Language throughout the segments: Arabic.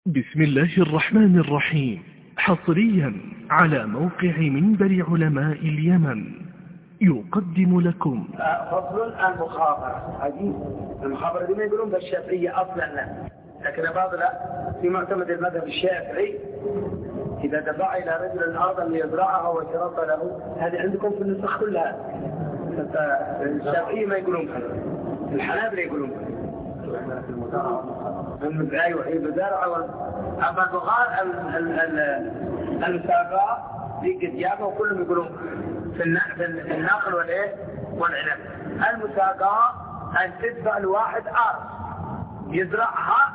بسم الله الرحمن الرحيم. حصريا على موقع منبر علماء اليمن يقدم لكم فصل المخابرة. عجيب، المخابرة دي ما يقولون بالشافعية أصلا لا، لكن بعض لا، في معتمد المذهب الشافعي إذا دفع إلى رجل الأرض ليزرعها وشرط له، هذه عندكم في النسخ كلها. الشافعية ما يقولون كذا، الحنابلة يقولون كذا. أيوة هي بزرع. أما البغار المساقات دي قد جابوا وكلهم يقولون في النقل والإيه والعنب. المساقات أن تدفع الواحد أرض يزرعها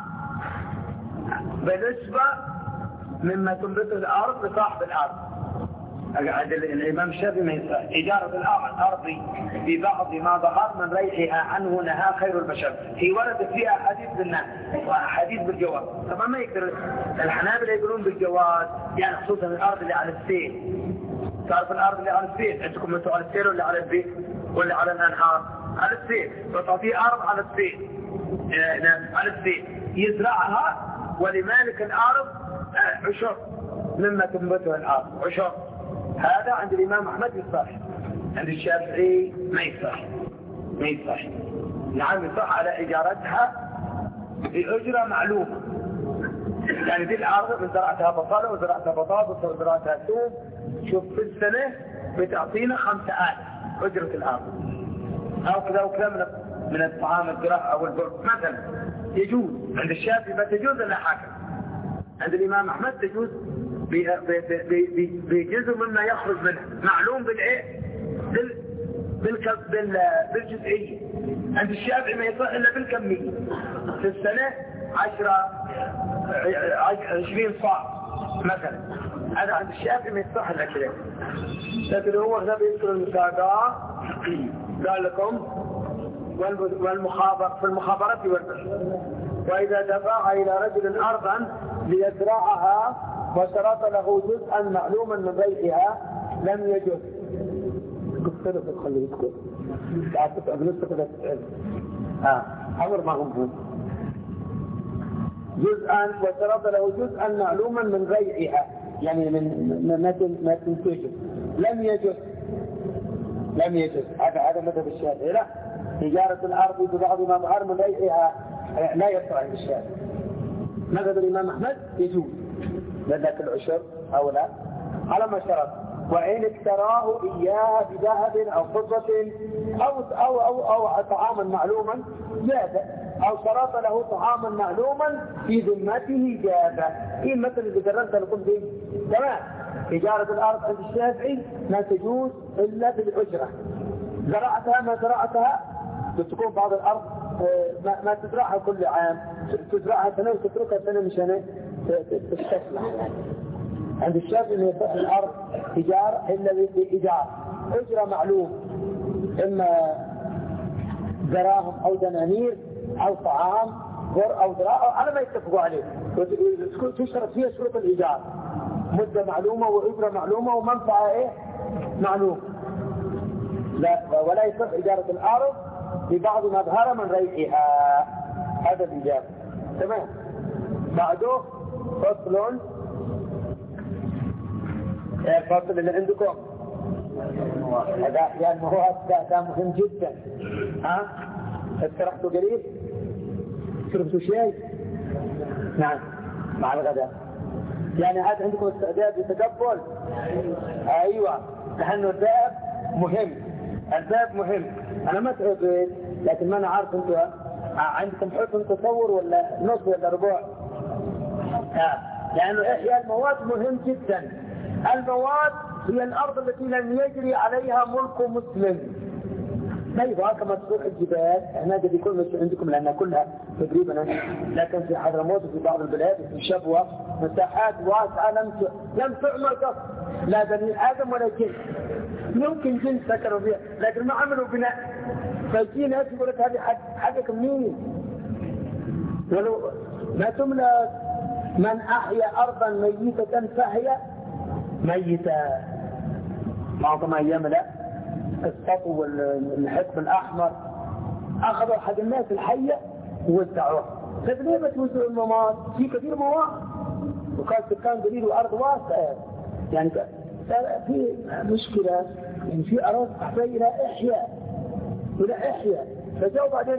بنسبة مما تنبت الأرض لصاحب الأرض. الإمام الشافعي ما يصح إجارة الأرض ببعض ما ظهر من ريحها عنه نهى خير البشر. هي وردت فيها حديث بالنهي وحديث بالجواز. طبعا ما يقدر الحنابلة يقولون بالجواز، يعني خصوصا الأرض اللي على السيل. تعرف الأرض اللي على السيل عندكم انتوا على السيل ولا على البيت ولا على الأنهار؟ على السيل. فتعطيه أرض على السيل، على السيل يزرعها ولمالك الأرض عشر مما تنبته الأرض عشر. هذا عند الإمام أحمد يصح، عند الشافعي ما يصح. ما يصح. نعم يصح على إجارتها بأجرة معلومة. يعني دي الأرض من زرعتها بصلة وزرعتها بطاطس وزرعتها ثوم، شوف في السنة بتعطينا 5000 أجرة الأرض، أو كذا وكذا من الطعام الزراعة أو البر مثلا. يجوز عند الشافعي ما تجوز إلا حاكم. عند الإمام أحمد تجوز بجزء مما يخرج منه معلوم بالإيه بالجزئية. عند الشافعي ما يصح إلا بالكمية. في السنة 20 صاع مثلا، هذا عند الشافعي ما يصح إلا كده. لكن هو هنا بيذكر المساقات قال لكم والمخابر في المخابرة والبر. وإذا دفع إلى رجل أرضا ليزرعها وشرط له جزءا معلوما من بيعها لم يجوز. كيف تخلي يذكر؟ تعرف أبنسك كذا أمر ما هم جزءا وشرط له جزءا معلوما من بيعها، يعني من ما تنتجه لم يجوز. لم يجوز. هذا مذهب الشافعي. لا، إجارة الأرض ببعض ما ظهر من بيعها لا يصح عند الشافعي. مذهب الإمام أحمد يجوز لذلك العشر أو لا على ما شرط. وإن اشتراه إياها بذهب أو فضة أو طعاما معلوما جاز، أو شرط له طعاما معلوما في ذمته جاز. إيه مثل اللي جربت لكم دي؟ تمام. إجارة الأرض عند الشافعي ما تجوز إلا بالأجرة. زرعتها ما زرعتها تكون بعض الأرض ما تزرعها كل عام، تزرعها سنة وتتركها سنة مشان تستسلح. عند الشافعي ما يصح الأرض إيجار إلا بإيجار أجرة معلوم، إما دراهم أو دنانير أو طعام غر أو دراهم على ما يتفقوا عليه. تشترط فيها شروط الإيجار، مدة معلومة وأجرة معلومة ومنفعة معلومة. لا، ولا يصح إجارة الأرض ببعض ما ظهر من ريحها. هذا الإجابة. تمام. بعده فصل. الفصل اللي عندكم هذا يعني المواد ده مهم جدا. استرحتوا قليل؟ شربتوا شيء؟ نعم مع الغداء. يعني هذا عندكم استعداد للتقبل؟ ايوه، لانه الباب مهم. الباب مهم. انا ما تعبت، لكن ما انا عارف انتوا عندكم حسن تصور ولا نص ولا ربع. لانه احياء المواد مهم جدا. المواد هي الارض التي لم يجري عليها ملك مسلم. طيب كما تصور الجبال هنا قد يكون عندكم لانها كلها تقريبا، لكن في حضرموت وفي بعض البلاد في الشبوه مساحات واسعه لم تعمل قط، لا بني ادم ولا جن. ممكن جن سكروا فيها لكن ما عملوا بناء. فالجن ناس يقول لك هذه حقك منين؟ ولو ما تملك. من احيا ارضا ميته فهي ميته. معظم ايام لا السطو والحكم الاحمر اخذوا حق الناس الحيه ووزعوها. طيب ليه ما توزعوا المواد؟ في كثير مواد، وكان سكان قليل وأرض واسعة، يعني في مشكلة، يعني في أراضي تحتاج إلى إحياء، فجاءوا بعدين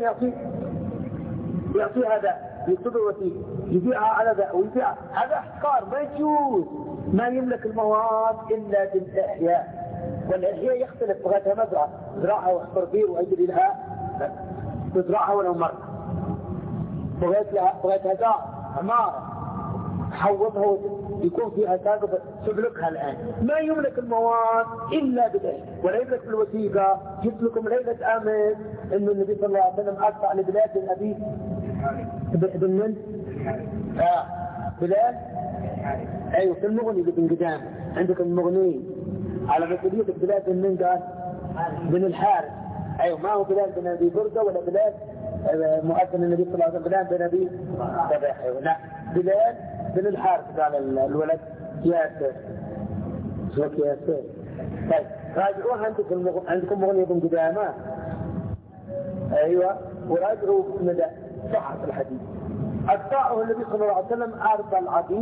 يعطي هذا يكتب وثيقة يبيعها على ذا ويبيعها، هذا احتكار ما يجوز. ما يملك المواد إلا بالإحياء، والإحياء يختلف، بغيتها مزرعة زراعها واخبر بير وأجري لها تزرعها ولو مرة، بغيتها دار عمارة حوضها يكون فيها ساقف تملكها الآن. ما يملك المواد إلا بالإحياء. ولا يملك بالوثيقة. جبت لكم ليلة أمس إنه النبي صلى الله عليه وسلم أقطع لبلاد النبي بن بلال، أيوه في المغني بن قدام، عندك المغني على مسؤولية بلاد من قال بن الحارث، أيوه ما هو بلال بن أبي بردة ولا بلال مؤذن النبي صلى الله عليه وسلم بلال بن أبي أيوه لا بلال بن الحارث قال الولد ياسر زوك ياسر. طيب راجعوها عندكم مغني بن قدامة، أيوه وراجعوا مدى صحة الحديث. أقطعه النبي صلى الله عليه وسلم أرض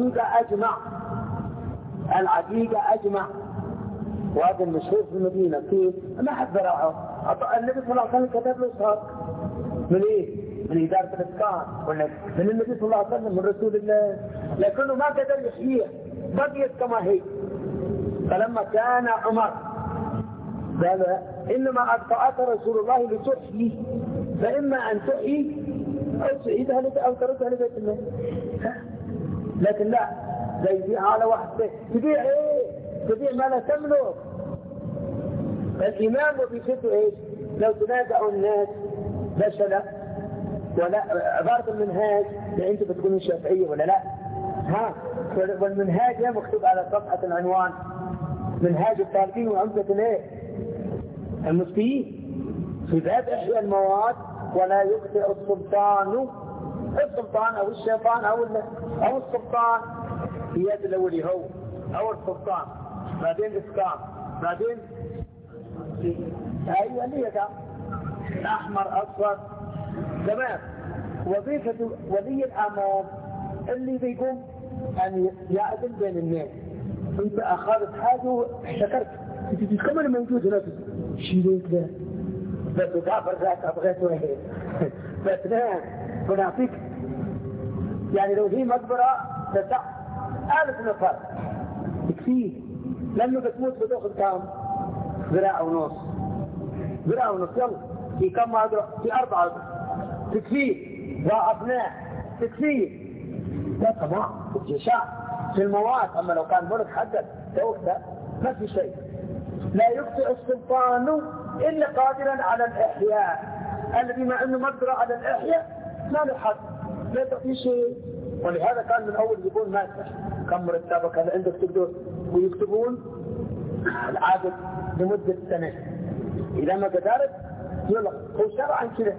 العقيقة أجمع، وهذا المشهور في المدينة كيف ما حد زرعه. النبي صلى الله عليه وسلم كتب له صار من إيه؟ من إدارة الإسكان ولا من النبي صلى الله عليه وسلم من رسول الله، لكنه ما قدر يحييه، بقيت كما هي. فلما كان عمر قال إنما أقطعت رسول الله لتحيي، فإما أن تحيي أو تعيدها أو تردها لبيت الله. لكن لا لا يبيعها على واحد بيت. تبيع إيه؟ تبيع ما لا تملك. الإمام وبيشدوا إيش؟ لو تنازعوا الناس بشلة ولا عبارة المنهاج أنت بتكونوا شافعية ولا لا؟ والمنهاج مكتوب على صفحة العنوان منهاج الطالبين وعمدة الايه؟ المفتيين في باب إحياء المواد. ولا يخطئ السلطان أو الشيطان أو السلطان في يد الأولي هو أو السلطان، بعدين إسكان، بعدين أيوة ليه أحمر أصفر تمام. وظيفة ولي الأمر اللي بيقوم أن يعدل بين الناس. أنت أخذت حاجة وشكرت أنت كمان موجود هنا شيلين كده بس تعبر ذاك أبغيت وهي بس نعم ونعطيك يعني لو هي مقبرة تسع 1000 نفر تكفيه. لما بتموت بتأخذ كام؟ ذراع ونص يلا في كم هذا؟ في 4 تكفيه وأبناء تكفيه. لا طبعا الجشاع في المواد. أما لو كان ملك حدد توقته ما في شيء. لا يخطئ السلطان إلا قادرا على الإحياء، الذي ما أنه مقدر على الإحياء ما له حد لا تعطيه شيء. ولهذا كان من أول يقول ماسح كم مرتبك هذا عندك تقدر، ويكتبون العادة لمدة سنة إذا ما قدرت يلا هو شرعا كده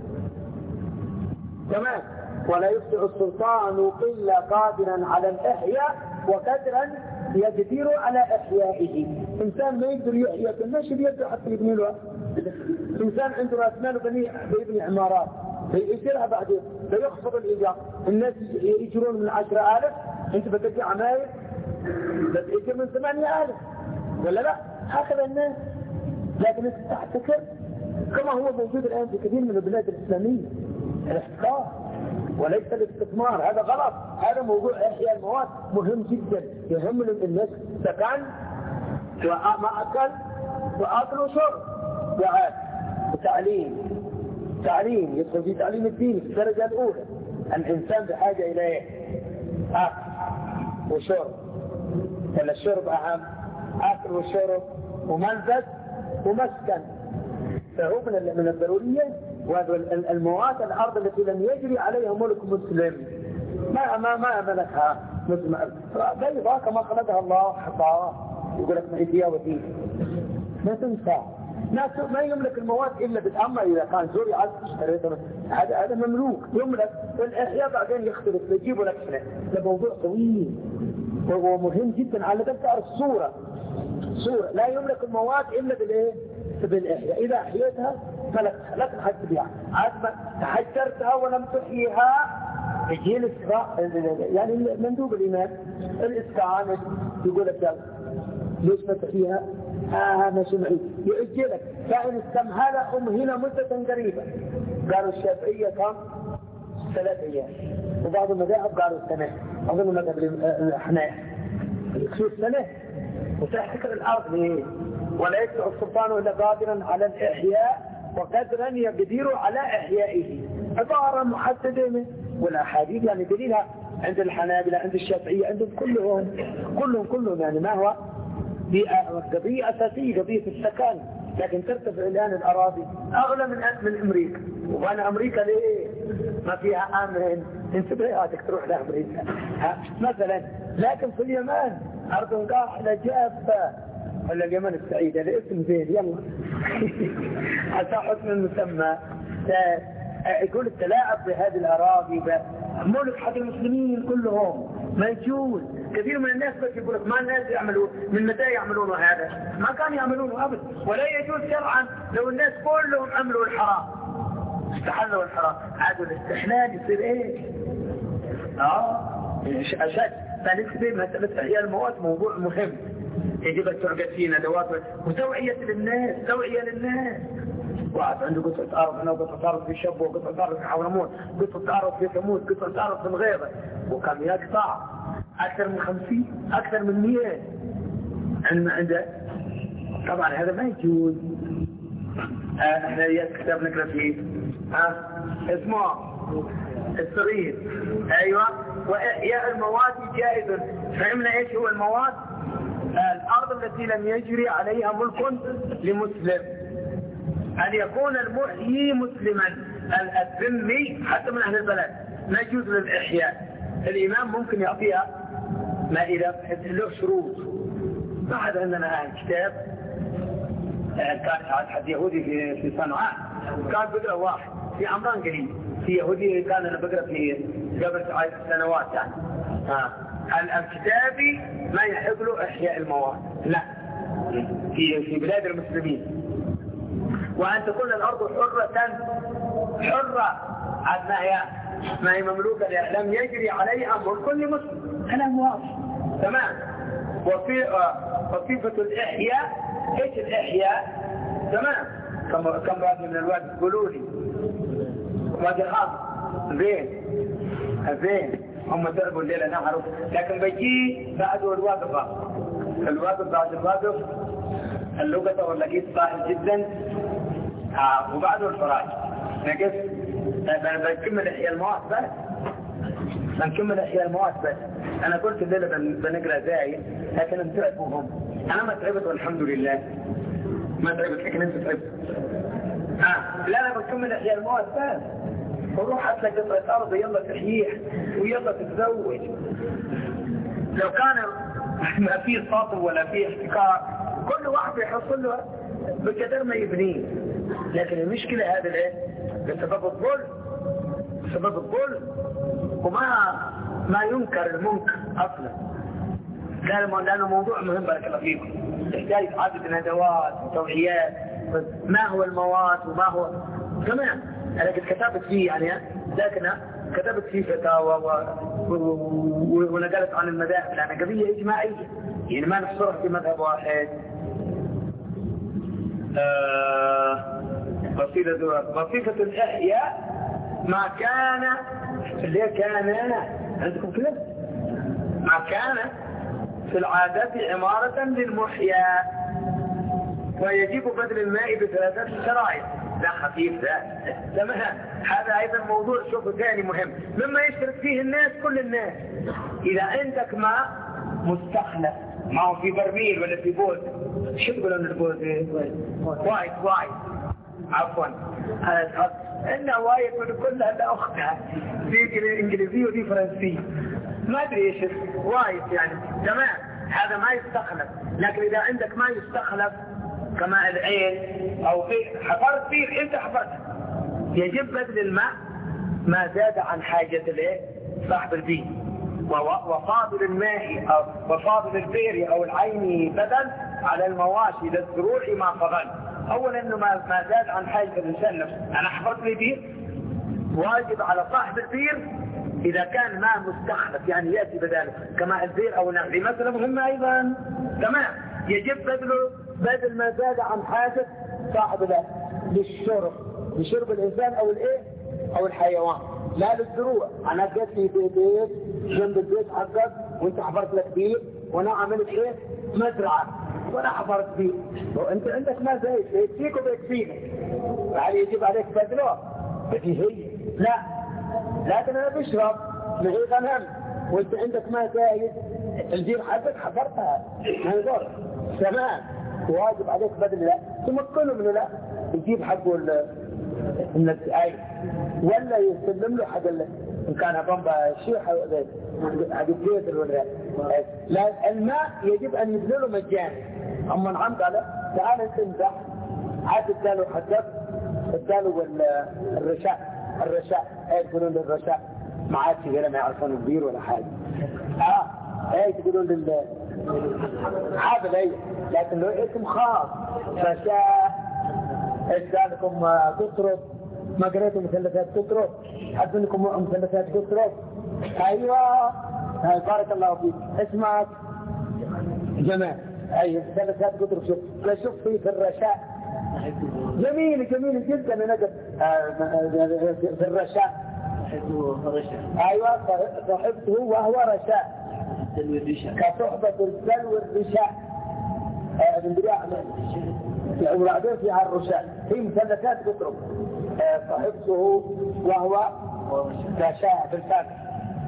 تمام. ولا يخطئ السلطان إلا قادرا على الإحياء وقدرا يقدر على إحيائه. إنسان ما يقدر يحيي الناس بيده حتى يبني له. إنسان عنده رأس مال بيبني عمارات بيصيرها بعدين بيخفض الإيجار، الناس يجرون من 10,000 أنت بتجي عماير بتجي من 8,000 ولا لا؟ هكذا الناس. لكن أنت تحتكر كما هو موجود الآن في كثير من البلاد الإسلامية الاحتكار وليس الاستثمار. هذا غلط. هذا موضوع إحياء المواد مهم جدا، يهم الناس سكن ومأكل وأكل وشرب وعاد وتعليم يدخل في تعليم الدين في الدرجة الأولى. الإنسان بحاجة إلى أكل وشرب، ولا الشرب أهم؟ أكل وشرب وملبس ومسكن، فهو من الضرورية. وهذا المواد الأرض التي لم يجري عليها ملك مسلم ما ملكها مسلم بيضاء كما خلقها الله حطاها يقول لك معيدية ودين ما تنفع. ما يملك المواد إلا بالأمة. إذا كان زوري عز اشتريته هذا مملوك يملك. والإحياء بعدين يختلف يجيبوا لك هنا. ده موضوع طويل وهو مهم جدا. على ذلك تعرف صورة لا يملك المواد إلا بالإحياء. إذا أحييتها فلك حد تبيعها. عاد ما تحجرتها ولم تحييها يجي يعني مندوب الإمام الاستعانة يقول لك ليش ما فيها ما سمعي يؤجي لك فإن استمهل هنا مدة قريبة. قالوا الشافعية كم 3 أيام، وبعض المذاهب قالوا سنة، أظن مذهب الأحناف يكسر سنة وتحتكر الأرض ليه؟ ولا يكسر السلطان إلا قادرا على الإحياء وقدرا يقدر على إحيائه. عبارة محددة منه، والأحاديث يعني دليلها عند الحنابلة عند الشافعية عندهم كلهم يعني ما هو قضية أساسية، قضية السكن. لكن ترتفع الآن الأراضي أغلى من أمريكا، وأنا أمريكا ليه؟ ما فيها أمن، انتبه هاتك تروح لأمريكا مثلا. لكن في اليمن أرض قاحلة جافة، ولا اليمن السعيدة الاسم زين يلا حتى حسن المسمى. يقول التلاعب بهذه الأراضي ملك حق المسلمين كلهم مجهول. كثير من الناس بس يقول لك ما الناس يعملون، من متى يعملون هذا؟ ما كانوا يعملونه أبدا، ولا يجوز شرعا لو الناس كلهم عملوا الحرام استحلوا الحرام. عادوا الاستحلال يصير ايش؟ أشد. فنسبة مسألة إحياء المواد موضوع مهم، يجب أن تعقد فيه ندوات وتوعية للناس، توعية للناس. واحد عنده قطعة أرض هنا، وقطعة أرض في شبوة، وقطعة أرض في حضرموت، قطعة أرض في ثمود، قطعة أرض في الغيبة، وكم يقطع أكثر من 50 أكثر من 100 عنده. طبعا هذا ما يجوز. احنا كتاب نقرأ فيه اسمه الصغير، ايوه. وإحياء المواد جائز. فهمنا ايش هو المواد؟ الأرض التي لم يجري عليها ملك لمسلم، أن يكون المحيي مسلما. الذمي حتى من أهل البلد ما يجوز للإحياء. الإمام ممكن يعطيها ما إذا له شروط. بعد عندنا كتاب كان حد يهودي في صنعاء، كان بقرأ واحد في عمران قريب، في يهودي كان أنا بقرأ في قبل 10 سنوات يعني. الكتابي ما يحق له إحياء المواد، لا، في بلاد المسلمين. وأن تكون الأرض حرة ما هي مملوكة، لم يجري عليها ملك لمسلم. كلام واضح تمام. وصفة الإحياء، إيش الإحياء؟ تمام. كم بعد من الوقت قولوا لي وادي خاص زين هم تعبوا الليلة نعرف، لكن بيجي بعده الواقف بعد الواقف اللغة واللقيت صاحب جدا، وبعده الفراج نقص. بنكمل إحياء المواد بس. أنا قلت الليلة بنقرأ زايد، لكن انت تعبوهم. أنا ما تعبت والحمد لله، ما تعبت، لكن انت تعبت. لا أنا بنكمل إحياء المواد بس. وروح أتلك قطعة أرض يلا تحييح ويلا تتزوج. لو كان ما فيه سطو ولا فيه احتكار، كل واحد يحصل له بقدر ما يبنيه. لكن المشكلة هذا الايه؟ بسبب الظلم. وما ينكر المنكر أصلا. لأنه موضوع مهم بارك الله فيكم، يحتاج عدد ندوات وتوعيات. ما هو المواد وما هو تمام. أنا كتبت فيه يعني، لكن كتبت فيه فتاوى ونقلت عن المذاهب، لأنها قضية إجماعية يعني ما نحصرها في مذهب واحد. وصفة الإحياء ما كان اللي كان عندكم كده، ما كان في العادات عمارة للمحيا، ويجب بذل الماء ب3 شرائط. ده خفيف ده تمام. هذا ايضا موضوع شوف ثاني مهم مما يشترك فيه الناس، كل الناس. اذا عندك ماء مستخلف، ما هو في برميل ولا في بوز، شو تقولون البوز؟ وايد عفوا انه وايد كلها لا اختها، دي انجليزيه ودي فرنسيه، ما ادري ايش وايد يعني تمام. هذا ما يستخلف. لكن اذا عندك ما يستخلف كماء العين او حفرت فيه، انت حفرت، يجب بذل الماء ما زاد عن حاجة صاحب البيت. وفاضل الماء أو وفاضل البئر او العين بدل على المواشي للزروع ما فضل. اولا انه ما زاد عن حاجة الانسان نفسه. انا حفرت لي بير، واجب على صاحب البير إذا كان ماء مستخلف يعني يأتي بداله كماء البير أو النهر مثلا مهمة أيضا تمام، يجب بذله بدل ما زاد عن حاجة صاحب له لشرب الإنسان أو الإيه أو الحيوان، لا للزروع. أنا جيت في بيت جنب البيت حقك وأنت حفرت لك بير وأنا عملت إيه مزرعة وأنا حفرت بير، وأنت عندك ما زايد يكفيك وبيكفينك، يعني يجب عليك بدله. هي لا، لكن أنا بشرب معي غنم وأنت عندك ما زايد البير حقك حفرتها ما يضر تمام، واجب عليك بدل لا تمكنه منه، لا يجيب حقه النسائي ولا يسلم له حق ان كان بمبا شيء حق الجيزر ولا لا. الماء يجب ان يبذله مجانا. اما نعم قال تعال انت امزح عاد اداله حقك اداله الرشاء يقولون للرشاء ما عاد غير ما يعرفون كبير ولا حاجه تقولون حابل ايه، لكن له اسم خاص رشاء. ادالكم تطرب، ما قريتوا مثلثات تطرب، حد منكم مثلثات تطرب؟ ايوه بارك الله فيك، اسمك جمال. ايوه مثلثات تطرب. شوف في الرشاء جميل جدا. انا في الرشاء ايوه صاحبته وهو رشاء كصحبة الدلو الرشاء وبعدين فيها الرشاء في مثلثات تضرب صاحبته وهو رشاء بالفتح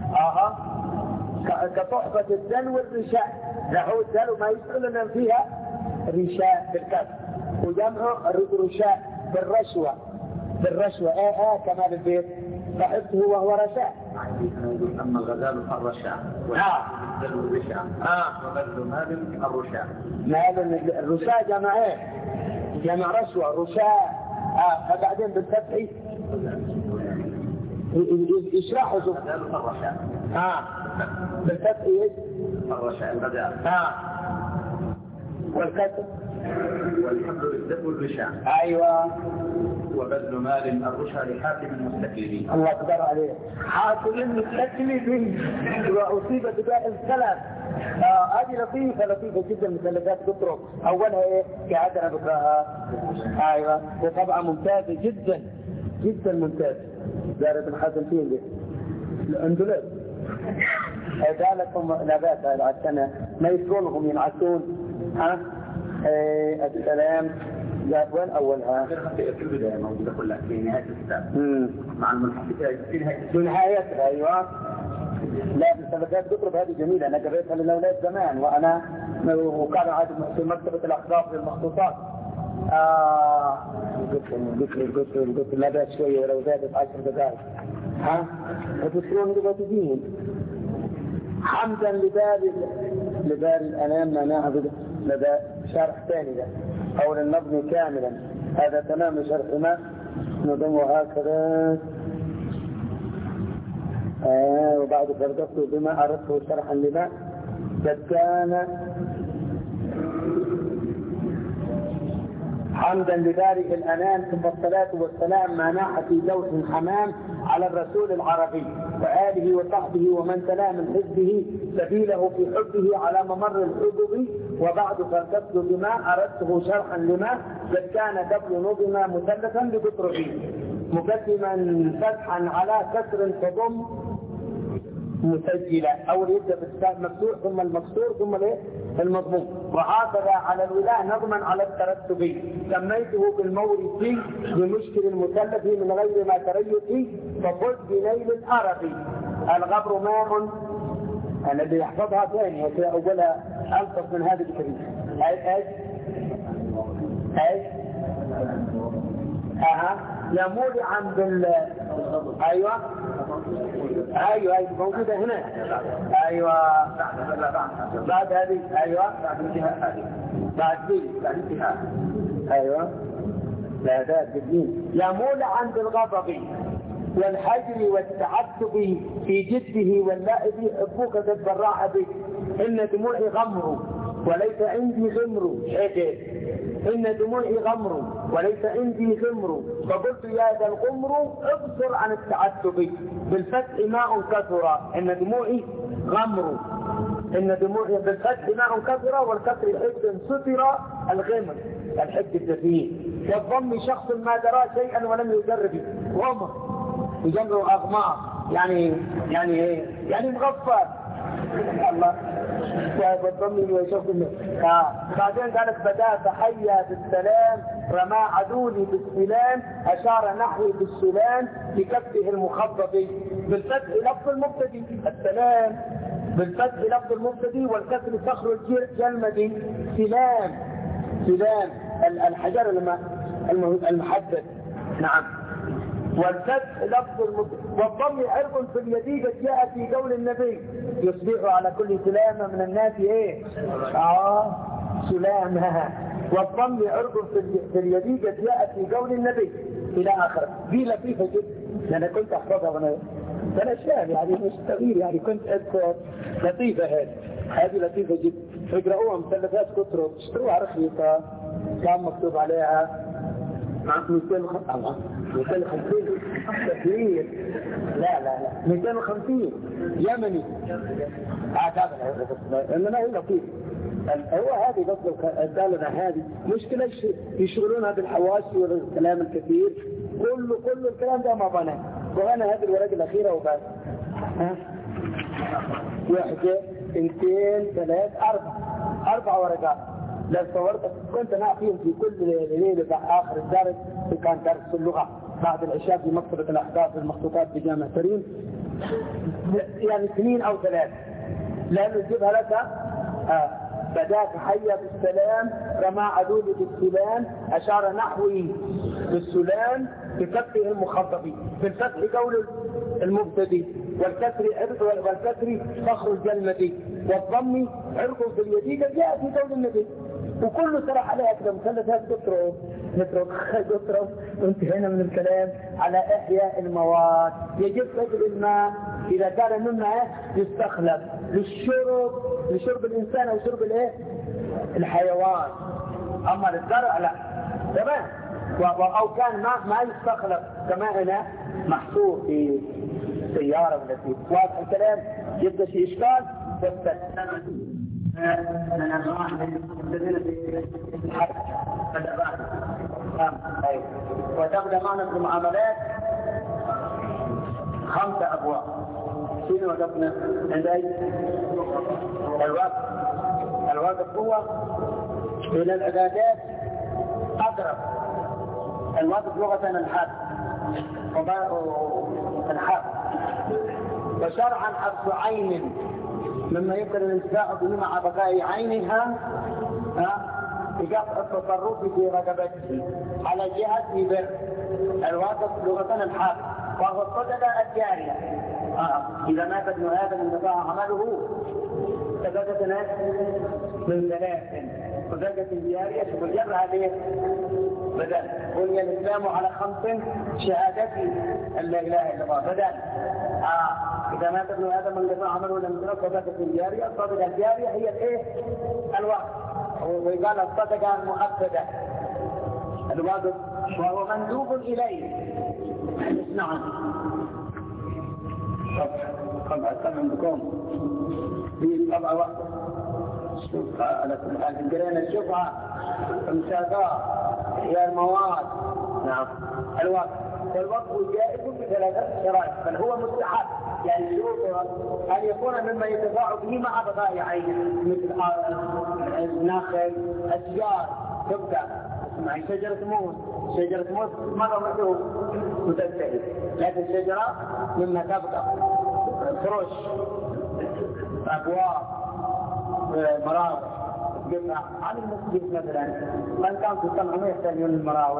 كصحبة الدلو الرشاء، نحو الدلو ما يسأل لنا فيها رشاء بالكسر وجمعه رشاء بالرشوة كمال البيت صاحبته وهو رشاء. أما الغزال الرشاء والدلو الرشاء وبذل مال الرشاء. مال الرشاء جمع رشوة رشاء. فبعدين بالفتح يشرحوا الغزال الرشاء بالفتح الرشاء الغزال والكسر والحمد للدلو الرشاء. ايوه وبذل مال الرشا لحاكم المستكلفين. الله أكبر عليه، حاكم المستكلفين وأصيب بداء الثلاث. هذه لطيفة جدا مثلثات تطرق. أولها إيه كعدنا بكرهها. أيوة وطبعا ممتازة جدا ممتازة. دارة الحسن فين دي الأندلس ذلكم نبات عشان ما يسرونهم ينعسون. السلام ذات وين أولها؟ في البداية موجودة كلها في نهاية الكتاب مع الملحق في نهايتها. أيوة لا مثلثات تطرب هذه جميلة، أنا قريتها للأولاد زمان وأنا وكان عاد في مكتبة الأحقاف للمخطوطات. قلت لا بأس شوية ولو زادت 10 دقائق وتسرون لباتدين. حمدا لبار الأنام ما نعبد لدى شرح ثاني ده قول النظم كاملا. هذا تمام شرح ما نظم هكذا. وبعد فردته بما أردته شرحا لما قد كان. حمدا لبارئ الأنام ثم الصلاة والسلام ما ناح في لوح حمام على الرسول العربي وآله وصحبه ومن تلا من حزبه سبيله في حبه على ممر الحبب. وبعد فردته بما أردته شرحا لما قد كان قبل نظم مثلثا بقطره مقدما فتحا على كسر تضم مسجلة. أول يبدأ بالمفتوح ثم المكسور ثم المضموم. وهكذا على الولاء نظما على الترتب سميته بالمورث بمشكل المثلث من غير ما تريث فقلت بنيل العربي. الغبر ماء أنا اللي يحفظها ثانية أولها ألطف من هذه الكلمة. يمول عن أيوة موجودة هنا. أيوة بعد هذه. أيوة بعد انتهاء. أيوة لا ذات بالدين. يمول عند الغضب والحجر والتعتب في جده واللائب حبوك تتبرع بك. إن دموعي غمر وليس عندي غمر. إن دموعي غمر وليس عندي غمر. فقلت يا ذا الغمر ابصر عن التعتب بالفتح ماء كثر، إن دموعي غمر، إن دموعي بالفتح ماء كثر، والكسر حد ستر الغمر الحد الدفين. والضم شخص ما درى شيئا ولم يجرب، غمر يجمع أغمار، يعني مغفر الله. والضم وشخص بعدين قالت بدأ تحيا بالسلام، رمى عدولي بالسلام، أشار نحوي بالسلام بكفه المخفض. بالفتح لفظ المبتدي السلام، بالفتح لفظ المبتدي، والكسر صخر الجلمدي سلام، سلام الحجر المحدد. نعم. والفتح لفظ والضم عرق في اليديد جاء في قول النبي يصبح على كل سلامة من الناس ايه سلامة. والضم عرق في اليديد جاء في قول النبي الى اخر. دي لطيفة جدا، انا كنت احفظها وانا شاب يعني مش صغير، يعني كنت اذكر لطيفة. هذه لطيفة جدا، اقرأوها مثلثات كتروا اشتروها رخيصة، كان مكتوب عليها 250 كثير، لا 250 يمني انما هي لطيف. هو هذه قصد الدالة، هذه مشكلة يشغلونها بالحواشي والكلام الكثير، كل الكلام ده ما بناه، وأنا هذه الورقة الأخيرة وبس. 1 2 3 4 ورقات. لو صورت كنت أنا فيهم في كل ليلة آخر الدرس، كان درس اللغة بعد العشاء في مكتبة الأحداث المخطوطات بجامعة ترين، يعني 2 أو 3، لأنه يجيبها لك بدأت حيا بالسلام، رمى عدولي بالسلام، أشار نحوي بالسلام بفتحه المخفف. بالفتح قول المبتدي، والكسر فخر الجلمدي، والضم عرق في اليديد جاء في قول النبي. وكله سرح عليها كده مثلثات تترك. وانتهينا من الكلام على إحياء المواد. يجب فجر الماء إذا كان منه يستخلف لشرب الإنسان أو شرب الحيوان، أما للزرع لا، تمام. أو كان ما يستخلف كما هنا محصور في سيارة ولا في واضح الكلام. يبدأ في إشكال وتبدأ معنا في المعاملات 5 أبواب. شنو وقفنا عند الوقف هو من العبادات أقرب. الوقف لغة الحد وشرعا حبس عين مما يمكن الانتفاع به مع بقاء عينها بقطع التصرف في رقبته على جهة بر. الواقف لغة الحد، وهو الصدقة الجارية. إذا مات ابن آدم انقطع عمله صدقة من 3 صدقة جارية تجرها به بدل. بني الإسلام على 5 شهادتي أن لا إله إلا الله بدل. إذا مات ابن آدم انقطع عمله لم يكن صدقة جارية. الصدقة الجارية هي الوقف، ويقال الصدقة المؤكدة الواقف، وهو مندوب إليه. نعم. طبعا عندكم في طبعا وقت شوف على كل حال قرينا الشفعة المساقات هي المواد. نعم. الوقت والوقت جائز ب3 شرائط، بل هو مستحب. يعني شروطها أن يكون مما يتباع به مع بقاء عين، مثل النخل، أشجار تبدأ مع شجرة موت مرة مثله وتنتهي، لكن الشجرة مما تبقى فرش، أبواب، مراوح جمع عن المسجد مثلا، من كان في الصنعة ما يحتاج من المراوح،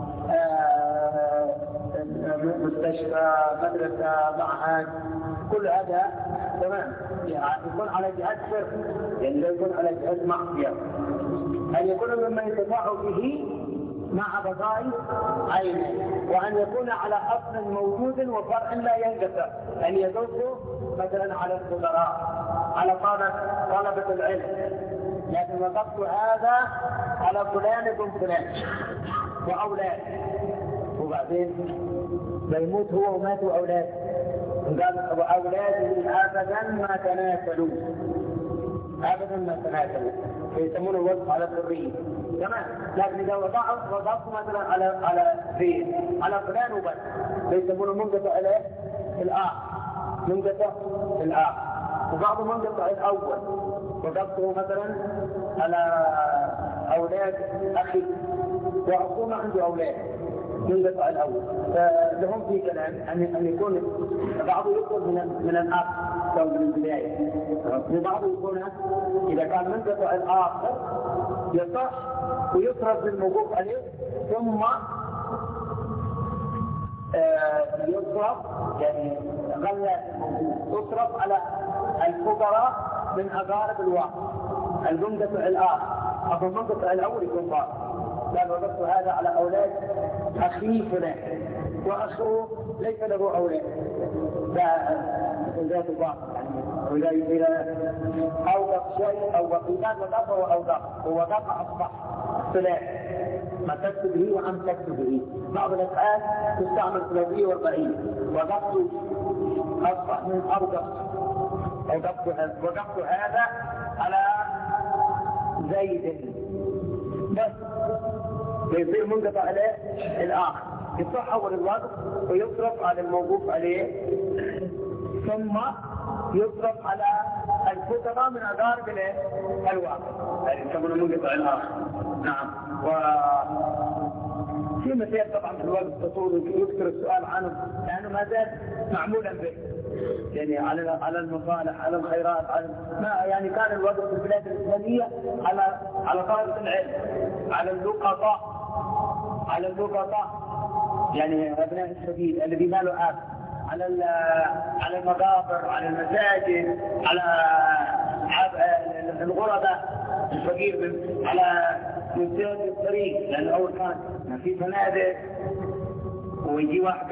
مستشفى، مدرسة، معهد، كل هذا تمام. يكون على جهة شر، يعني لا يكون على جهة معصية. أن يكون مما يتباع به مع بقاء عينه، وأن يكون على أصل موجود وفرع لا ينقطع، أن يدوس مثلا على الخبراء، على طلبة العلم، لكن وقفت هذا على فلان بن فلان وأولاد، وبعدين بيموت هو وماتوا أولاد قال وأولاده أبدا ما تناسلوا، أبدا ما تناسلوا، فيسمونه الوقف على الذرية. تمام. لكن إذا وضعت مثلا على فلان وبس فيسمونه منقطع إليه الآخر، منقطع الآخر. وبعض منقطع الأول وضعته مثلا على أولاد أخي وأخوه ما عنده أولاد، منقطع الأول، فلهم في كلام أن يكون بعضه يخرج من الأخ أو من البداية، وبعضه يكون إذا كان منقطع الآخر يصح ويصرف للموقوف عليه ثم يصرف يعني غلة تصرف على الفقراء من أقارب الواقع المنقطع الآخر أو المنقطع الأول يكون باطل. قال وضعت هذا على أولاد أخي فلان وأخوه ليس له أولاد، ذات باطل يعني إذا أوقف شيء أو وقيمان وضعه أوقف ووضع أصبح فلان ما تكتب به وعم تكتب به. بعض الأفعال تستعمل في الوضعية والبعيد، وضعت أصبح من أوقف وضعت هذا على زيد بس فيصير منقطع عليه الآخر، يصح أول الوقت ويصرف على الموقوف عليه ثم يصرف على الفقراء من أقارب الواقع، يعني يسمونه منقطع الآخر. نعم. وفي مثال طبعا في الوقت تطول يذكر السؤال عنه لأنه ما زال معمولا به، يعني على المصالح، على الخيرات، على ما يعني كان الوقت في البلاد الإسلامية على طلبة العلم، على اللقطاء يعني أبناء السبيل الذي ما له أب، على المقابر، على المساجد، على الغرباء الفقير، على مسجد الطريق، لأن أول كان في فنادق ويجي واحد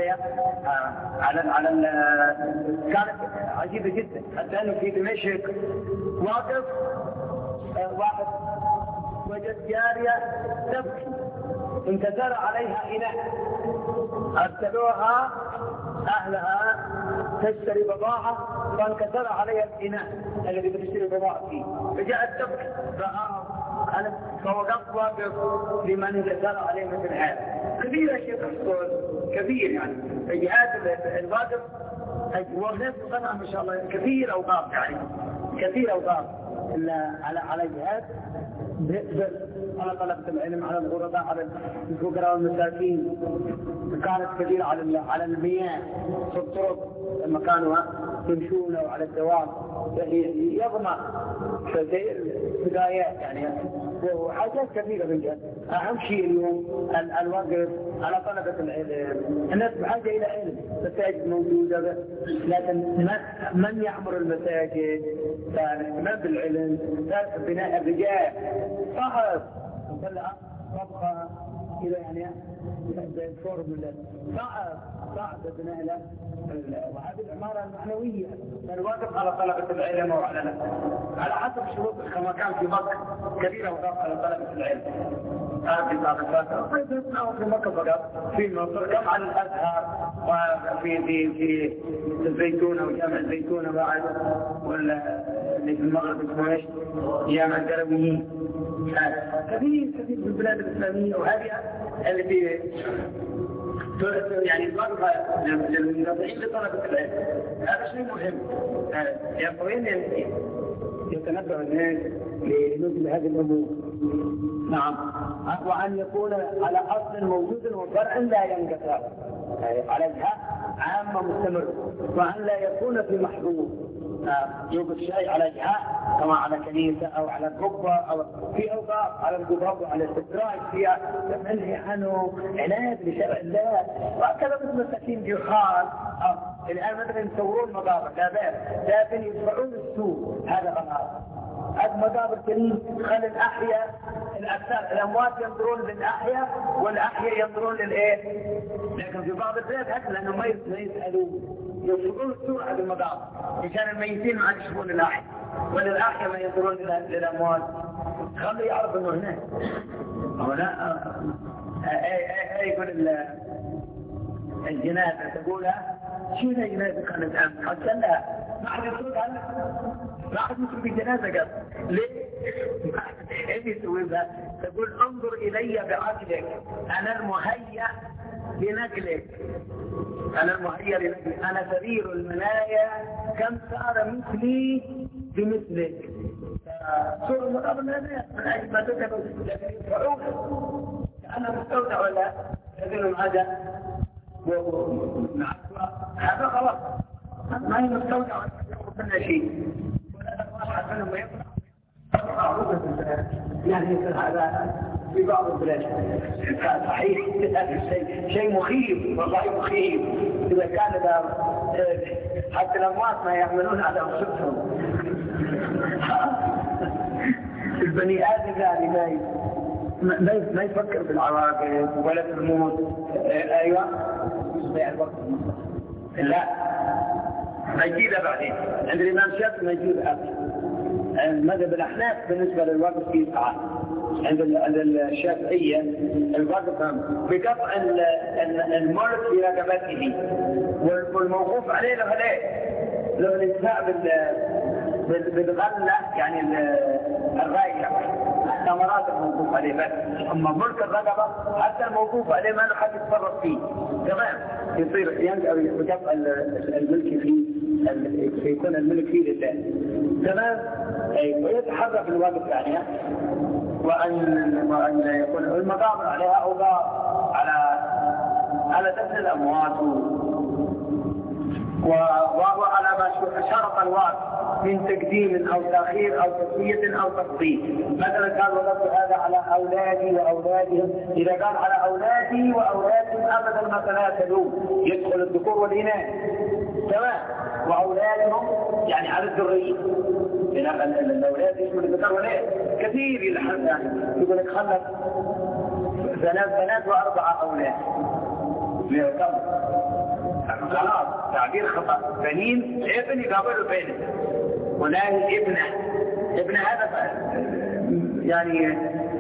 كانت عجيبة جدا، حتى أنه في دمشق واقف واحد وجد جارية تبكي انكسر عليها إناء، أرسلوها أهلها تشتري بضاعة فانكسر عليها الإناء الذي بتشتري بضاعة فيه، فجاءت تبكي فوقفت واقف لمن انكسر عليه مثل هذا. كبير يا شيخ الصول، كبير يعني جهات الواقف وغير صنع ما شاء الله كثير أوقاف، يعني كثير أوقاف على جهات على طلبة العلم، على الغرباء، على الفقراء والمساكين. كانت كثير على المياه في الطرق لما كانوا يمشون وعلى الدوام يضمع كثير بدايات يعني وحاجات كثيرة بالجد. أهم شيء اليوم الوقف على طلبة العلم، الناس بحاجة إلى علم، مساجد موجودة لكن من يعمر المساجد؟ الاهتمام بالعلم، بناء الرجال صعب طبقة إلى يعني فورمولا صعب بناء وهذه العمارة المعنوية الواقف على طلبة العلم وعلى حسب شروط كما كان في مكة كبيرة وقف على طلبة العلم. في بعض الفترة في مكة فقط، في مصر جمع الأزهر وفي الزيتونة وجامع الزيتونة بعد ولا اللي في المغرب اسمه ايش؟ جامع القرويين. كثير في البلاد الإسلامية، وهذه اللي في يعني الوظيفة للمنتظرين لطلبة العلم. هذا شيء مهم. ينبغي يتنبه الناس لنزل هذه الأمور. نعم. وأن يكون على أصل موجود وفرع لا ينقطع، على جهة عامة مستمرة، وأن لا يكون في محظور يوجد شيء على جهة كما على كنيسة أو على قبة أو في أوقاف على القباب وعلى الاستدراج فيها منهي عنه عناد لشرع الله. وهكذا مثل مساكين جحال الآن مثلا يصورون مقابر لا بأس، لكن يدفعون السوق، هذا غلط. هذا مقابر كريم، خلي الأحياء الأكثر الأموات ينظرون للأحياء والأحياء ينظرون للإيه. لكن في بعض البلاد هكذا لأنه ما يسألون يوصلون السوق هذه المقابر عشان الميتين ما يشوفون الأحياء وللأحياء ما ينظرون للأموات. خلي يعرف إنه هناك هنا يقول الجنازة تقولها شو جنازة كانت أمس؟ قلت لا ما حد يسوق عنك، ما حد يسوق بجنازة قبل. ليه؟ ايش يسوي بها؟ تقول انظر إلي بعقلك، أنا المهيأ لنقلك، أنا المهيأ لنقلك، أنا سرير المنايا كم صار مثلي بمثلك. سورة المقابل هذا من أجل ما تذهب لكن يدفعون أنا مستودع ولا يقولون هذا هذا خلاص ما هي مستودع ولا يقول شيء ولا واحد منهم يطلع يعني مثل هذا في بعض البلاد صحيح شيء مخيف والله مخيف. إذا كان حتى الأموات ما يعملون على أنفسهم. البني آدم يعني ما يفكر بالعواقب ولا بالموت. أيوة لا نجيبها بعدين عند الإمام الشافعي نجيبها. مذهب الأحناف بالنسبة للوقت فيه ساعات، عند الشافعية الوقت بقطع الملك في رقبته والموقوف عليه له الانتهاء بالغلة يعني الراية الثمرات الموقوف عليه بس. أما ملك الرقبة حتى الموقوف عليه ما له حد يتصرف فيه تمام، يصير بقطع الملك فيه يكون الملك فيه لله تمام. ويتحرك الوقت يعني وأن يكون المقابر عليها أوضاع على دفن الأموات وهو على ما شرط الواقع من تقديم أو تأخير أو تسوية أو تفضيل. مثلا كان وضبط هذا على أولادي وأولادهم، إذا كان على أولادي وأولادهم أبدا ما تناسلوا يدخل الذكور والإناث تمام، وأولادهم يعني على الذرية الأولاد يشمل الذكر والإناث كثير يلحق يعني يقول لك خلف 3 بنات و4 أولاد خلاص تعبير خطأ. بنين ابن يقابله بينه وناهي ابن هذا يعني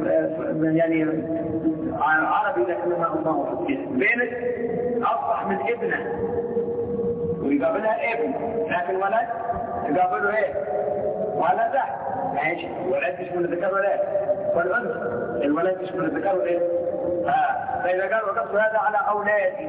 عربي لكن ما هو بينك أصبح من ابنه ويقابلها ابن، لكن ولد يقابله ايه ولده ماشي. ولد يشمل الذكر والانثى والانثى الولد يشمل الذكر والايه فإذا قال وقصد هذا على أولادي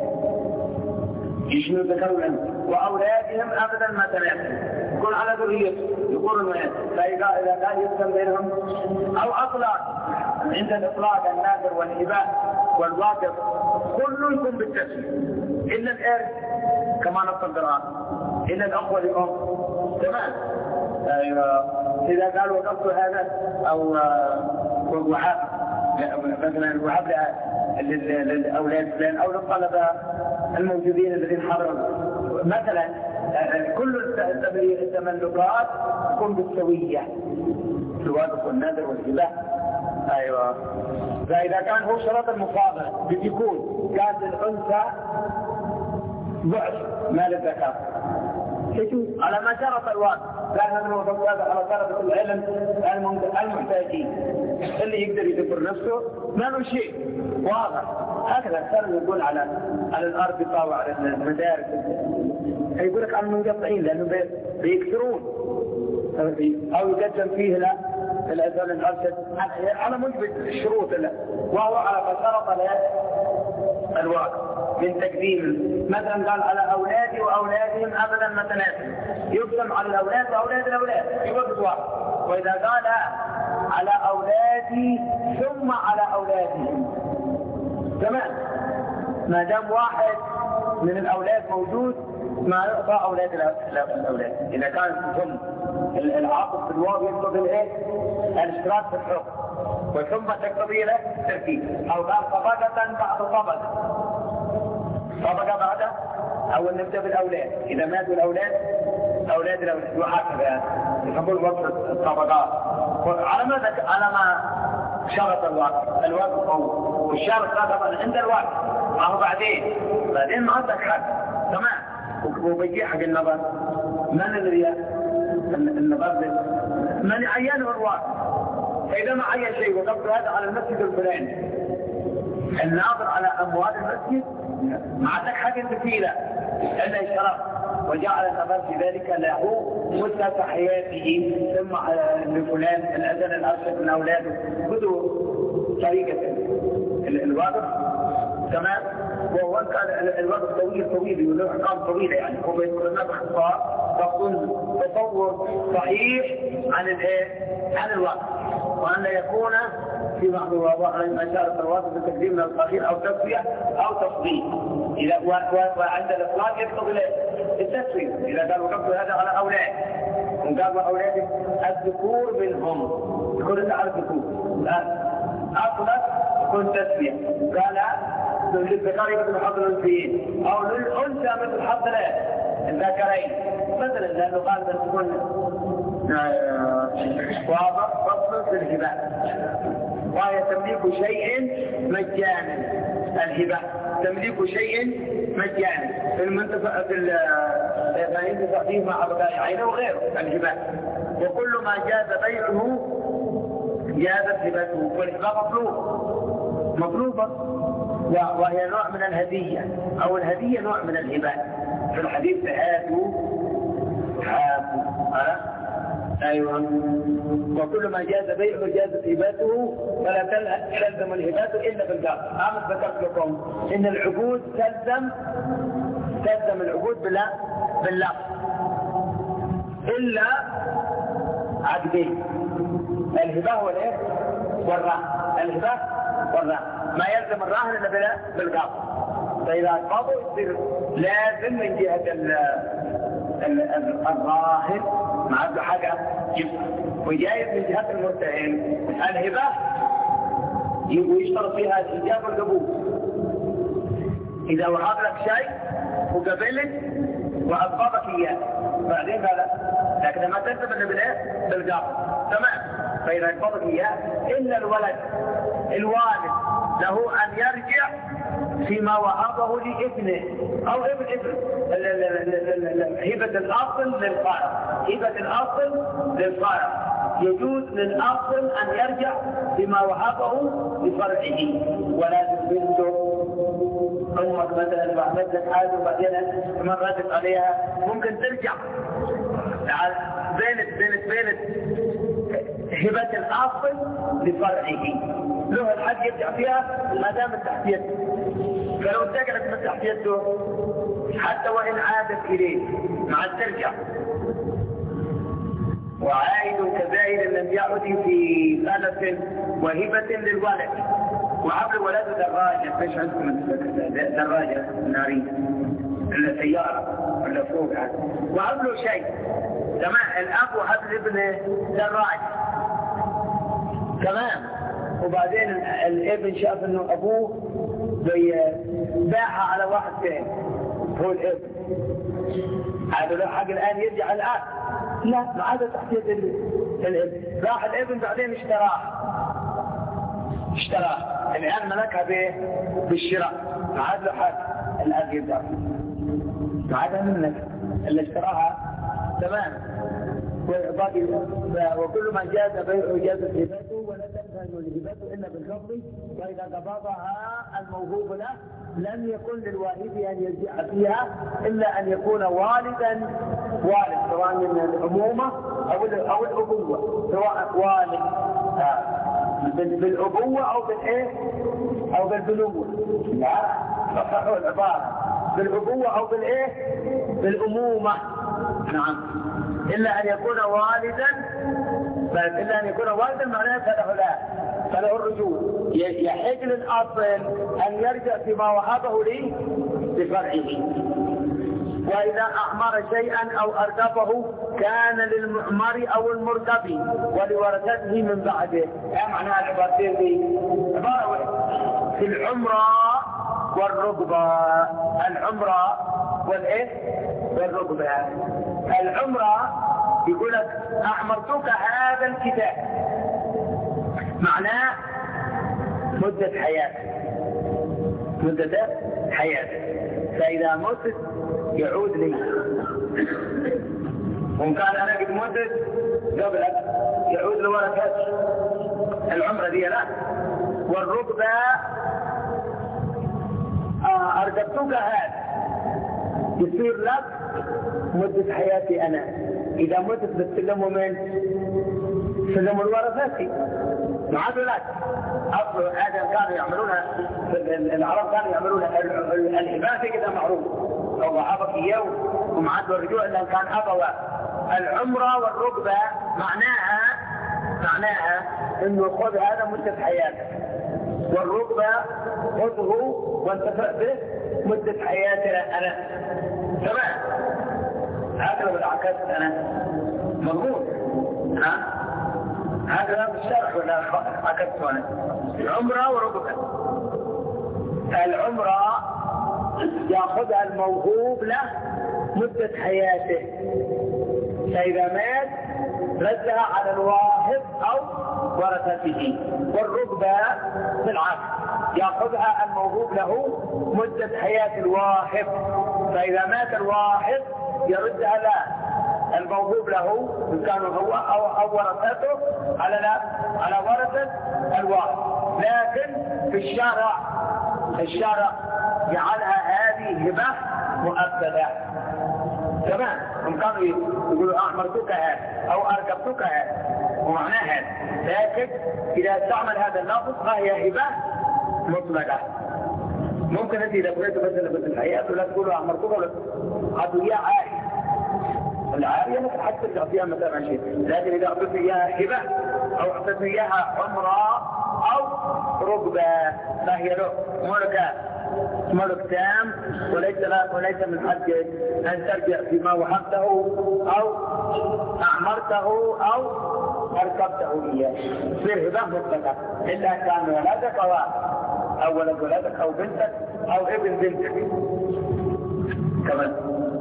يشمل الذكر والانثى وأولادهم أبدا ما تناسل يكون على ذريته يقول الولد. فإذا كان يقسم بينهم أو أطلاق عند الإطلاق النادر والإباء والواقف كل يكون بالتسوية إلا الإرث كما نص القرآن إلا الأخوة لأم تمام. أيوة إذا قالوا وقفت هذا أو وهب مثلا وهب للأولاد فلان أو للطلبة الموجودين الذين حضروا مثلا كل التملكات تكون بالسوية في الواقف والنادر والإباء. أيوة فإذا كان هو شرط المفاضلة بيكون كانت الأنثى ضعف مال الذكر على ما شرط الواقع. كان هذا هو على طلبة العلم المحتاجين اللي يقدر يدبر نفسه ما له شيء واضح. هكذا كانوا يقول على الأربطة وعلى المدارس يقول لك على المنقطعين لأنه بيكثرون أو يقدم فيه لا الأذان الأرشد على مثبت الشروط له وهو على ما شرط له الواقع من تقديم. مثلا قال على أولادي وأولادهم أبدا ما تناسل يقسم على الأولاد وأولاد الأولاد في وقت واحد. وإذا قال على أولادي ثم على أولادهم تمام ما دام واحد من الأولاد موجود ما يعطى أولاد الأولاد. إذا كان ثم العاطف في الواو يقتضي الايه الاشتراك في الحكم وثم تقتضي له الترتيب. أو قال طبقة بعد طبقة بعد أو نبدأ بالأولاد إذا ماتوا الأولاد أولاد وهكذا يقول وصف الطبقات على ما شرط الوقت والشرط طبعا عند الوقت ما هو بعدين ما عندك حد تمام. وبيجي حق النظر من الذي النظر من عينه الوقت. فإذا ما عين شيء وقفت هذا على المسجد الفلاني الناظر على أموال المسجد ما عندك حاجة تفيلة إلا اشترط وجعل النظر في ذلك له مدة حياته، ثم لفلان الأذن الأرشد من أولاده خذوا طريقة الواقف تمام. وهو كان الوقت طويل وله أحكام طويلة يعني، هو يذكر لنا باختصار تكون تصور صحيح عن الوقت، وأن يكون في بعض مسائل الوقت بالتقديم من الأخير أو تسوية أو تصديق. وعند الإطلاق يقتضي التسوية. إذا قال وقفت هذا على أولاد وقال أولادك الذكور منهم يكون على الذكور أطلق يكون تسوية. قال للذكر مثل حظ الأنثيين أو للأنثى مثل حظ الذكرين مثلا، لأنه قال أن تكون واضح فصل في الهبة، وهي تمليك شيء مجانا. الهبة تمليك شيء مجانا في المنتفع ما ينتفع فيه مع بائعين وغيره الهبة. وكل ما جاز بيعه جازت هبته، والهبة مطلوبة وهي نوع من الهدية، أو الهدية نوع من الهبة. في الحديث هاتوا أيوة. وكل ما جاز بيعه جازت هبته فلا تلزم الهبات إلا بالقبض. أنا ذكرت لكم إن العقود تلزم العقود باللفظ إلا عقدين، الهبة والرهن. الهبة والرهن ما يلزم الراهن إلا بالقبض. فإذا قبضوا يصير لازم من جهة الراهن مع عنده حاجة جبت، وجايب من جهة المرتهن. الهبة ويشترط فيها الإجابة والقبول. إذا وهب لك شيء وقبلت وأطبقك إياه بعدين لا، لكن ما تلزم إلا بالقبض تمام. فإذا أطبقك إياه إلا الولد الوالد له أن يرجع فيما وهبه لابنه أو ابن هبة الأصل للفارق. هبة الأصل للفارق يجوز للأصل أن يرجع فيما وهبه لفرعه، ولا بنته أمك مثلا بعملت لك حاجة وبعدين كمان ردت عليها ممكن ترجع بينت هبة الأصل لفرعه، له الحق يرجع فيها ما دام تحتيته. فلو انتقلت من تحتيته حتى وإن عادت إليه مع ترجع. وعائد كزائر لم يعد في خلف وهبة للولد. وعبل ولد دراجة، فيش عندكم دراجة نارية إلا سيارة ولا فوق هذا. وعبله شيء تمام. الأب وهب لابنه دراجة تمام. وبعدين الابن شاف انه ابوه باعها على واحد ثاني هو الابن، هذا له حق الان يرجع الان؟ لا، ما عاد تحت يد الابن. راح الابن بعدين اشتراه الان ملكها بالشراء، ما عاد له حق الان يرجع، ما عاد منك اللي اشتراها تمام. وكل ما جاز بيعه جازت هبته ولا تنفذ الهبة إلا بالقبض. وإذا قبضها الموهوب له لم يكن للواهب أن يرجع فيها إلا أن يكون والد سواء من الأمومة أو الأبوة، سواء والد بالأبوة أو بالبنوة. صححوا العبارة بالأبوة أو بالأمومة. نعم. إلا أن يكون والدا، إلا أن يكون والدا معناه فله الرجوع. يحق للأصل أن يرجع فيما وهبه لفرعه. وإذا أعمر شيئا أو أركبه كان للمعمر أو المركب ولورثته من بعده. معناها العبارتين دي عبارة في العمرة والركبة. العمرة والركبة. العمرة يقول لك أعمرتك هذا الكتاب، معناه مدة حياتك. فإذا مت يعود لي، وإن كان أنا قد مت قبلك يعود لورثتك. العمرة دي لا. والركبة أركبتك هذا يصير لك مدة حياتي أنا. إذا متت بتسلمه من سلموا الورثة ما عاد لك. أصل هذا كانوا يعملونها العرب، كانوا يعملونها الهبات كذا معروف، لو ضحبك إياه ومعاد الرجوع إلا كان أبوه. العمرة والركبة معناها إنه خذ هذا مدة حياتك، والركبة خذه وانتفع به مدة حياتنا أنا. تمام. هكذا بالعكس أنا مضبوط. هذا بالشرح ولا عكست أنا؟ العمرة وركبة. العمرة يأخذها الموهوب له مدة حياته، فإذا مات ردها على الواهب أو ورثته. والركبة بالعكس يأخذها الموهوب له مدة حياة الواهب، فإذا مات الواهب يردها له الموهوب له إن كان هو أو ورثته على ورثة الواهب. لكن في الشارع جعلها هذه هبة مؤبدة. تمام. هم كانوا يقولوا أعمرتك هذا أو أركبتك هذا ومعناه هذا، لكن إذا استعمل هذا اللفظ فهي هبة مطلقة. ممكن أنت إذا قلت مثلا في الحياة ولا تقولوا أعمرتك ولا قالوا يا عائل العارية مثل حتى ترجع فيها مثلا شيء، لكن إذا أعطيت إياها هبة أو أعطيت إياها عمرة أو ركبة فهي له ملك تام، وليس من حق أن ترجع فيما وهبته أو أعمرته أو أركبته إياه. تصير هبة مطلقة إلا كان ولدك أو ولد ولدك أو بنتك أو ابن بنتك كمان.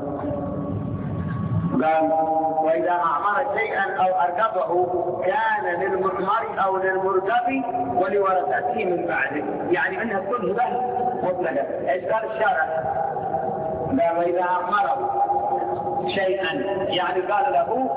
قال وإذا أعمر شيئا أو أركبه كان للمعمر أو للمركب ولورثته من بعده، يعني منها تكون هبة مطلقة. إيش قال الشارع؟ قال وإذا أعمره شيئا يعني قال له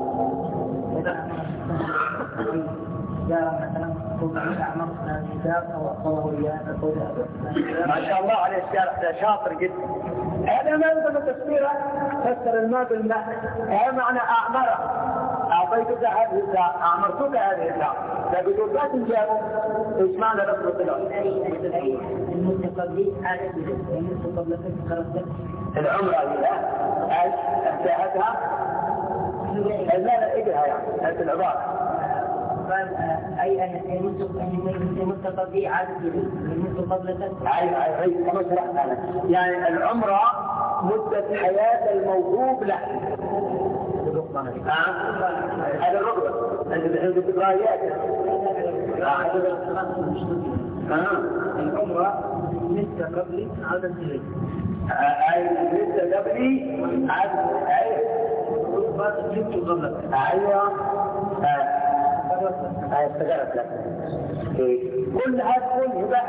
ما شاء الله عليه الشارع ده شاطر جدا. هذا ما يلزم تفسيره، فسر الماء بالماء. هذا معنى أعمره، أعطيتك هذه الساعة، أعمرتك هذه الساعة. فبدون لا تنجابه إيش معنى لفظ الطلع؟ المتقبلين حالة المتقبلين العمرة لا انتهتها لا إجرها يعني هذه العبارة. أي أن المتقبلين عادة المتقبلة أي كما شرحت أنا. يعني العمرة مدة حياة الموهوب له. هذا الركبة عند التقرايات. العمرة مثل قبل عادة إليه. أي مثل قبلي عادة أي أيوة استجرت لك. كل هذا كل هبة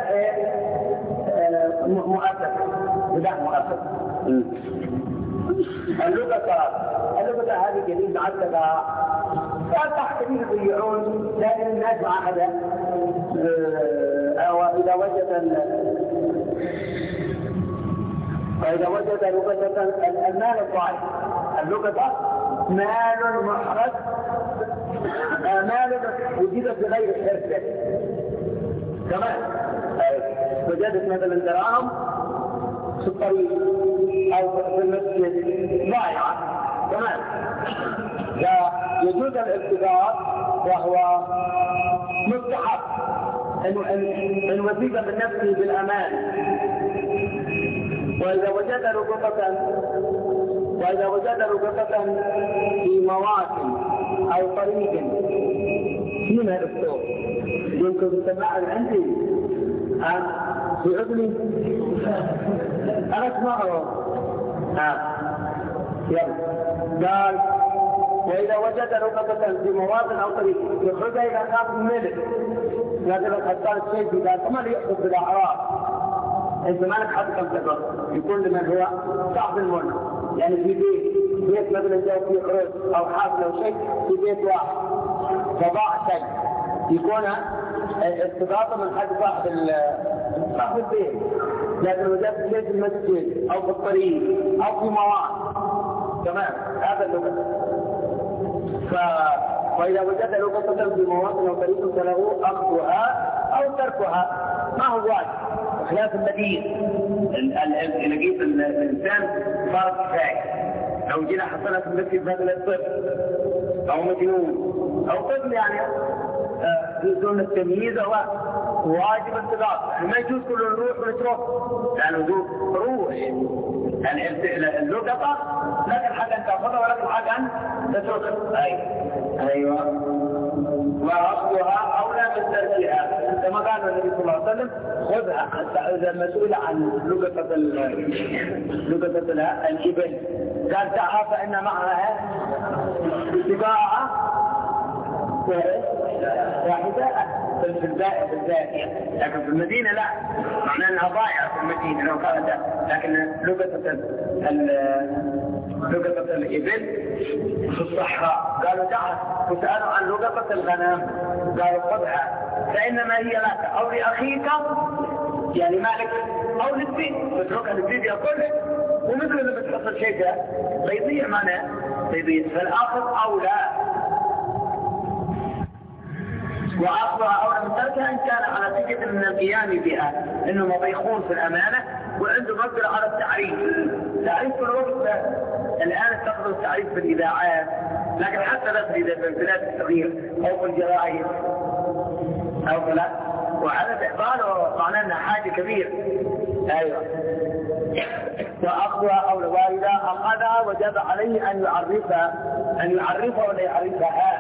مؤثر. اللغة هذه جديد عدلها كان تحت كثير يبيعون، لكن الناس مع هذا وإذا وجد لغة المال الضعيف. اللغة مال محرز، مال وجدت بغير حرفة. كمان وجدت مثلا دراهم في الطريق أو في المسجد ضائعة. كمان يجوز الارتباط وهو مستحب إن وثيق من نفسه بالأمان. وإذا وجد رقبة في مواطن أو طريق فيما الأسطور يمكن السماع عندي في أذني أنا أسمعه. قال وإذا وجد رقبة في مواطن أو طريق يخرجها إلى خاف الملك. لكن الحسان الشيخ قال فما ليحدث بالأعراض. انت مالك حد كم تقرأ يكون لمن هو صاحب المنى، يعني في بيت مثلا جاء فيه خرج او حافل او شيء في بيت واحد فضاع شيء يكون استضافة من حق صاحب البيت، لكن وجدت شيء في المسجد أو في الطريق أو في مواد تمام هذا اللغة. فإذا وجد لغة في مواد أو طريق فله أخذها أو تركها، ما هو واجب. بخلاف المدين لقيت الإنسان فرق كفاية، لو جينا حصلنا في المسجد مثلا طفل أو مجنون أو طفل يعني دون التمييز هو واجب التضاد، يعني ما يجوز كل نروح ونترك، يعني روح يعني اللقطة لكن حاجة أن تأخذها ولكن حاجة أن تتركها. أيوة وأخذها أولى من تركها، كما قال النبي صلى الله عليه وسلم خذها. إذا مسؤول عن لقطة الإبل قال دعها فإن معها اتباعها وحذاء في الزاكية، لكن في المدينة لا، معناه أنها ضائعة في المدينة لو قالت، لكن لقطة الإبل في الصحراء قالوا دعها. وسألوا عن لقطة الغنم قالوا خذها فإنما هي لك أو لأخيك يعني مالك أو للبيت، تتركها للبيت يأكلها، ومثل لما تحصل شيء بيضيع معناه بيضيع، فالآخر أولى وأخذها أولى من تركها إن كان على ثقة من القيام بها، إنه مضيخون في الأمانة وعنده مقدرة على التعريف. تعريف في الوقت الآن استخدموا التعريف في الإذاعات، لكن حتى لا في البلاد الصغيرة أو في الجرائد أو فلا، وعلى إقباله معناه أنها حاجة كبيرة. أيوة وأخذها أولى، وإذا أخذها وجب عليه أن يعرفها ولا يعرفها.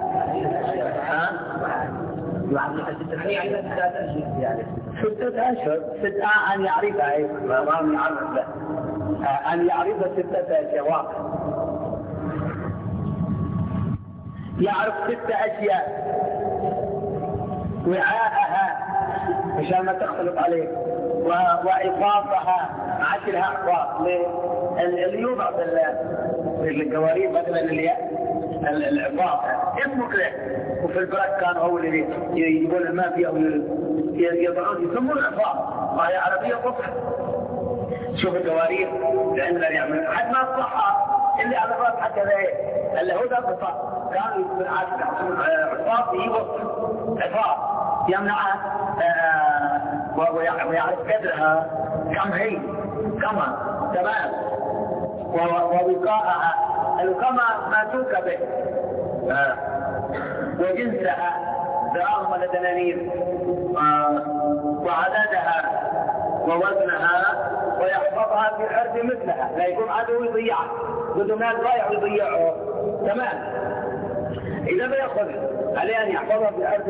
ستة أشهر أن يعرفها، ما يعرف له أن يعرف 6 أشياء. يعرف 6 أشياء: وعاءها مشان ما تختلط عليه، وعفاصها ما عادش لها عفاص اللي يوضع في القوارير مثلا العفاص اسمه كده، وفي البرك كانوا أول يجيبون الماء فيه أو يضعون يسمون العفاص، وهي عربية فصحى. شوف القوارير عندنا يعمل حد ما الصحة اللي على الراس حتى اللي هو ده الصح كانوا يقولون عفاص يوصل عفاص يمنعها ويعرف قدرها كم هي كما تمام، ووقائها الكما ما توك به، وجنسها دراهم ولا دنانير، وعددها ووزنها، ويحفظها في الأرض مثلها، لا يكون عدو يضيعها، بدون مال ضايع ويضيعه تمام. إذا بيأخذ عليه أن يحفظها في الأرض،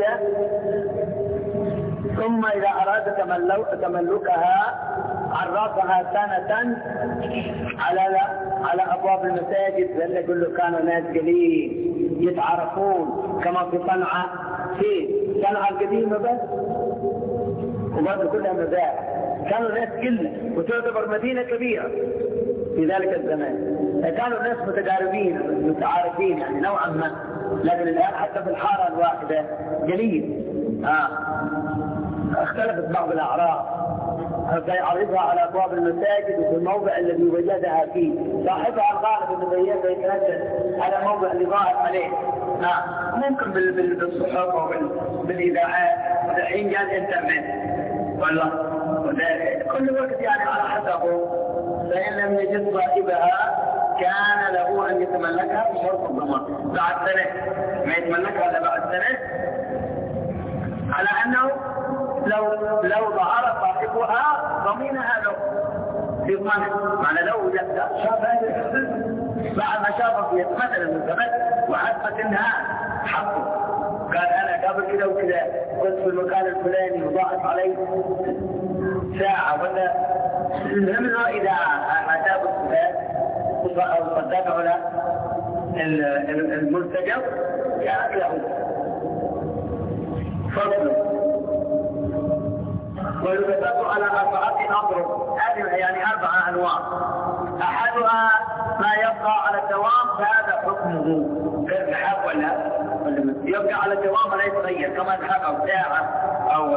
ثم إذا أراد تملكها عرفها سنة على أبواب المساجد، لأن يقول له كانوا ناس قليل يتعرفون كما في صنعاء القديمة بس، وبرضه كلها مزارع، كانوا ناس قلة وتعتبر مدينة كبيرة في ذلك الزمان، كانوا الناس متقاربين متعارفين يعني نوعا ما، لكن الآن حتى في الحارة الواحدة قليل. اختلفت بعض الأعراف، فيعرضها على أبواب المساجد وفي الموضع الذي وجدها فيه، صاحبها الغالب انه بيتنزل على الموضع اللي ظاهر عليه. ممكن بالصحف وبالإذاعات، والحين جاء الإنترنت والله كل وقت يعني على حسبه، فإن لم يجد صاحبها كان له أن يتملكها بشرط الضمان بعد سنة، ما يتملكها إلا بعد سنة، على أنه لو ظهر صاحبها ضمينها له في ضمانه، معنى لو شاف هذه بعد ما شافه في مثلا من زمان وحسبت انها حقه، قال انا قبل كده وكده كنت في المكان الفلاني وضاعت علي ساعة ولا منها، اذا اتاه الصفات او صدقه له المرتجب كانت له فضل. ويبتدأ على 4 أضرب، هذه يعني 4 أنواع، أحدها ما يبقى على الدوام فهذا حكم غير ذهب ولا يبقى على الدوام لا يتغير كما ذهب أو ساعة أو.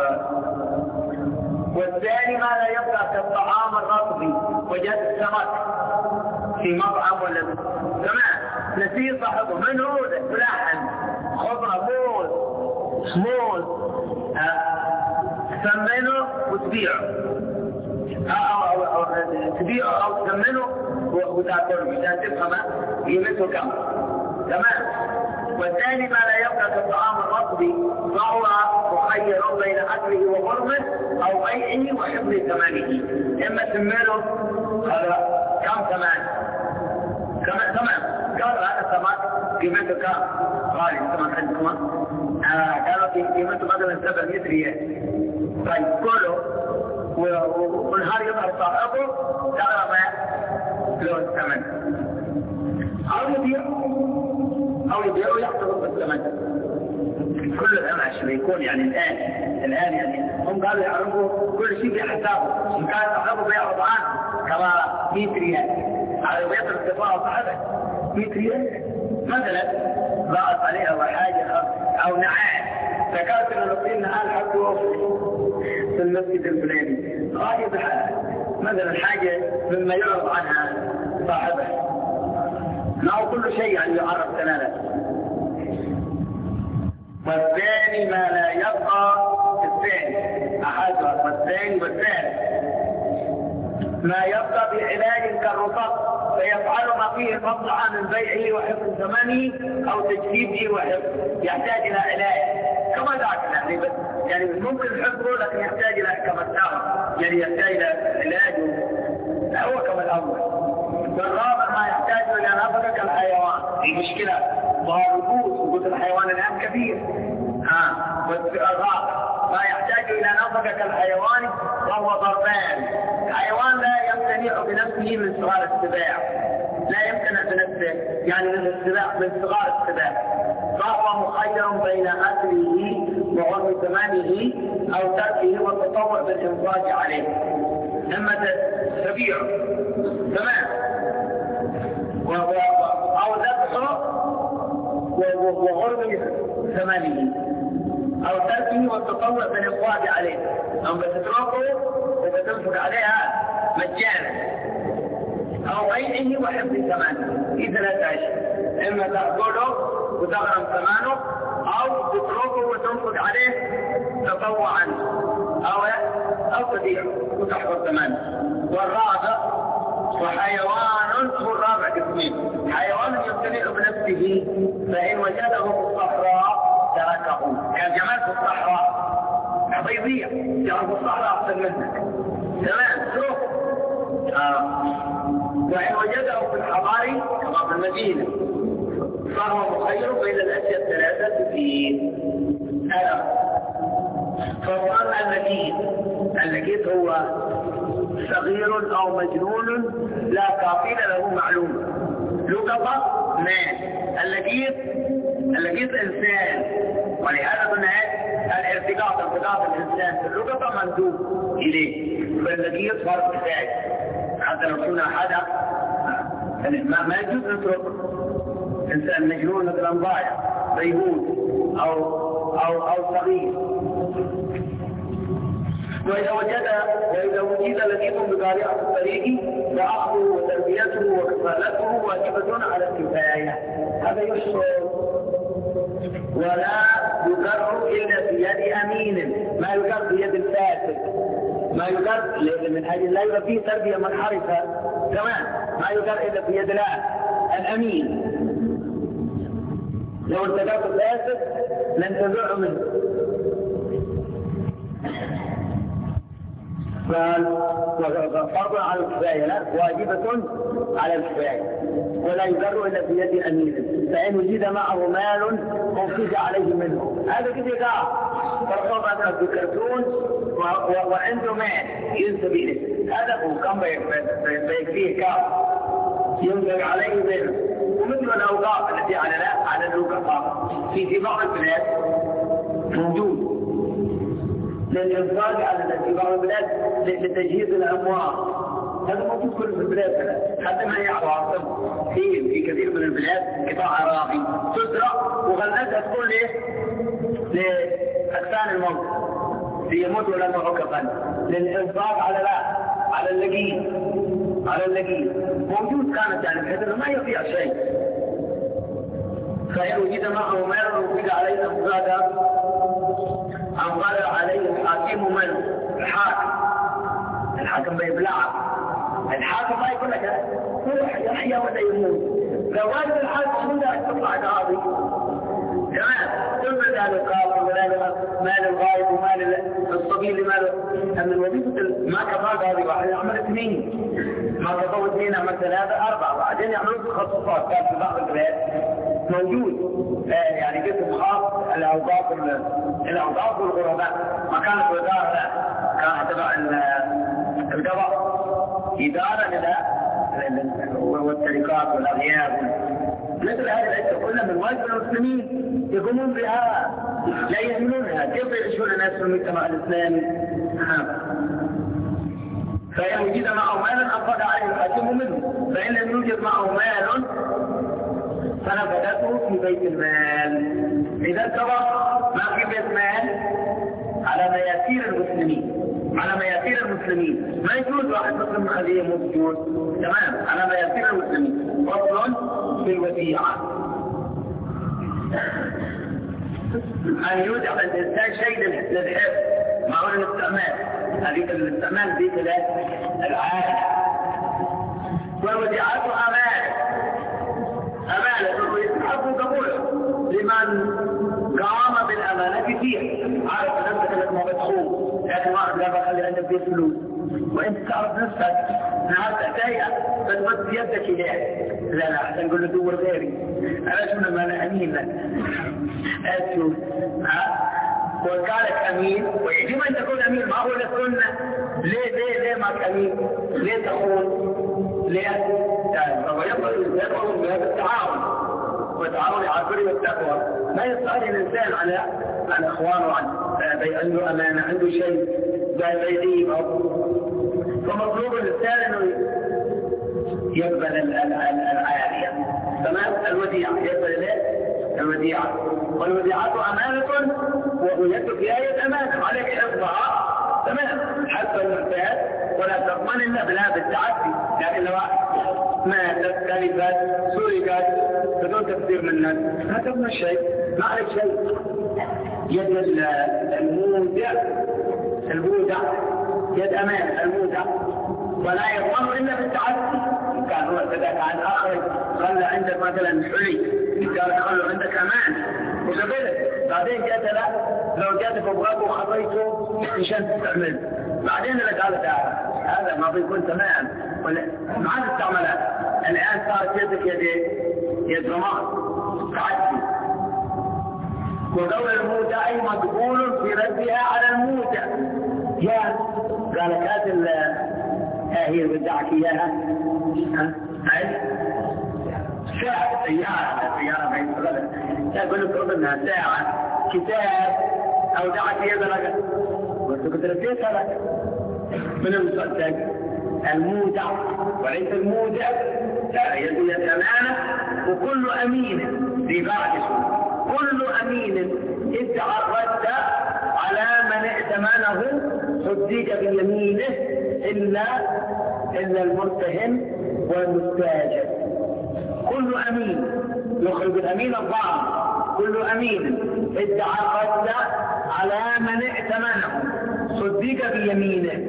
والثاني ما لا يبقى كالطعام الرطبي، وجدت سمك في مطعم ولا تمام نسيت صاحبه منه لحم خضرة موز ثمنه وتبيعه أو تبيعه أو تثمنه وتأكله عشان تفهم قيمته كم تمام. والثاني ما لا يبقى كالطعام الرطبي فهو مخير بين أكله وغرمه أو بيعه وحفظ ثمنه. إما تثمنه هذا كم ثمن تمام قال هذا السمك قيمته كم غالي السمك عندكم قالوا قيمته مثلا 700 ريال. طيب كله والنهار يظهر صاحبه ترى ما له الثمن أو يبيع ويحتفظ بالثمن. كل الأمعش بيكون يعني الآن يعني هم قالوا يعرفوا كل شيء بحسابه. إن كان صاحبه بيعرض عنه كما 100 ريال على بيت الاتفاق صاحبه 100 ريال مثلا ضاعت عليها وحاجة أو نعال فكانت إنه نقول نعال حقه في المسجد الفلاني غايب مثلا حاجة مما يعرض عنها صاحبه معه كل شيء يعني يعرف سنانا. والثاني ما لا يبقى الثاني أحدها والثاني والثالث ما يبقى بعلاج كالرطب فيفعل ما فيه فضل عن بيعه وحفظ ثمنه أو تجديده وحفظه يحتاج إلى علاج كما ذاك يعني ممكن حفظه لكن يحتاج إلى كما الثامن يعني يحتاج إلى علاج هو كما الأول. والرابع ما يحتاج إلى نفقة كالحيوان في مشكلة ظهر وجود الحيوان الآن كبير والرابع ما يحتاج إلى نفقة كالحيوان وهو ضربان. الحيوان لا يمتنع بنفسه من صغار السباع لا يمتنع بنفسه يعني من صغار السباع فهو مخير بين أكله وغرم ثمنه أو تركه والتطوع بالإنفاق عليه. إما تبيعه تمام أو ذبحه وغرم ثمنه أو تركه والتطوع بالإنفاق عليه أو بتتركه وبتنفق عليها مجانا أو بيعه وحفظ ثمنه إذا لا تعيش إما تأكله وتغرم ثمنه أو تتركه وتنفق عليه تطوعا أو تبيعه وتحفظ ثمنه. والرابع وحيوان هو الرابع قسمين حيوان يمتنع بنفسه فإن وجده في الصحراء تركه كالجمال في الصحراء حبيبية يعني في الصحراء أحسن منك تمام شوف وإن وجده في الحضاري كما في المدينة فهو مخير بين الأشياء الثلاثة فيه فصار اللقيط هو صغير أو مجنون لا كافين له معلوم لقطة مال اللقيط إنسان ولهذا قلنا ارتقاط الإنسان في اللقطة مندوب إليه فاللقيط فرق كفاية حتى لو كنا حدا ما يجوز نترك إنسان مجنون مثلا ضايع بيهود أو صغير. وإذا وجد لقيط بطريقة الطريق فأخذه وتربيته وكفالته واجبة على الكفاية هذا يشعر ولا يقر إلا في يد أمين ما يقر في يد الفاسد ما يقر من أجل لا يبقى فيه تربية منحرفة كمان ما يقر إلا في يد الأمين. لو ارتكبت الفاسد لن تزعه منه فرض على الكفاية لا واجبة على الكفاية ولا يقر إلا في يد أمين فإن وجد معه مال أنفذ عليه منه هذا كده قاع فرصوب أنه بكرتون وعنده مال ينسب إليه هذا هو كم بيكفيه كاع ينفق عليه منه. ومثل الأوقاف التي على الوقفاء في بعض البلاد موجود للإنفاق على بعض البلاد لتجهيز الأموال هذا موجود كله في البلاد حتى ما هي عواصم في كثير من البلاد قطاع عراقي تزرع وغلتها تكون لأكسان الموت ليموتوا لما عكفا للإنفاق على اللقيم موجود كانت يعني بحيث انه ما يضيع شيء. فإن وجد معه مال وجد عليه أنقذ عليه الحاكم من الحاكم بيبلعه. الحاكم ما يقول لك روح يحيى ولا يموت. لو واجد الحاكم لا تطلع هذه تمام ثم قالوا قال مال الغايب ومال الصبي لماله أن الوظيفة ما كفاك هذه واحد يعمل 2 ما كفوا 2 عمل 3 4 بعدين يعملوا تخصصات. كان في بعض البلاد موجود يعني قسم خاص الأوقاف والغرباء ما كانت وزارة كانت تبع القضاء إدارة والتركات والأغياب مثل هذه الأشياء كلها من واجب المسلمين يقومون بها لا يهملونها. كيف يعيشون الناس في المجتمع الإسلامي؟ فإن وجد معه مال أنفق عليه الحاكم منه فإن لم يوجد معه مال فنفذته في بيت المال. إذا انتظر ما في بيت مال على مياسير المسلمين ما يجوز واحد مسلم خليه موجود تمام على مياسير المسلمين. فصل في الوديعة أن يودع الإنسان شيء للحفظ مع الاستعمال هذيك الاستعمال ذيك العادة. والوديعات أمانة ويستحق قبوله لمن قام بالأمانة فيها. عارف نفسك انك ما بتخون لكن ما لا بخلي عندك فيه فلوس وانت تعرف نفسك نهارك تايقة فتمد يدك إليه لا حتى نقول له دور غيري أنا شو ما أنا أمين لك أشوف وقالك أمين ويجب أن تكون أمين ما هو للسنة. ليه معك أمين؟ ليه تخون؟ ليه؟ يعني يطلب بهذا التعاون والتعاون على البر والتقوى. ما يستعد الإنسان على إخوانه عنده أمانة عنده شيء بيغيب فمطلوب الإنسان أنه يقبل العالية تمام. الوديعة يقبل الوديعة والوديعة أمانة ويدك في آية أمانة عليك حفظها تمام حتى المرتاد ولا تضمن إلا بلا بالتعدي. لكن لو ماتت كلفات سرقت بدون تفسير منك ما تضمن شيء ما عليك شيء. يد البودع يد أمان المودع ولا يضمن إلا بالتعدي. كان هو ابتداك عن آخر خلى عندك مثلا حلي قال خلوا عندك أمان وقبلت بعدين جاءت لو جاتك أبغاك وخطيته عشان تستعمل بعدين لك قال تعالى هذا ما بيكون تمام ما عاد تستعملها. الآن صارت يدك يد رماد تعدي. ودور المودع أي مقبول في ردها على المودع. يا قالت هذه هي اللي بدعك إياها هاي ساعة سيارة ما يستغلق يقول لك ربنا ساعة كتاب أو دعك إياه درجة وانت رديتها لك من المصدق المودع وليس المودع يد أمانة. وكل أمين في بعض كل أمين ادعى الرد على من ائتمنه صدق بيمينه إلا المرتهن والمستاجر. كل أمين يخرج الأمين الضامن كل أمين ادعى الرد على من ائتمنه صدق بيمينه.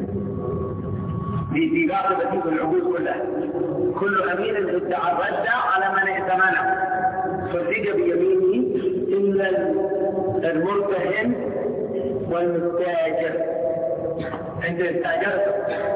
في بعض بسيط العقود كلها كل أمين ادعى الرد على من ائتمنه صدق بيمينه إلا المرتهن والمستاجر. عند استاجرت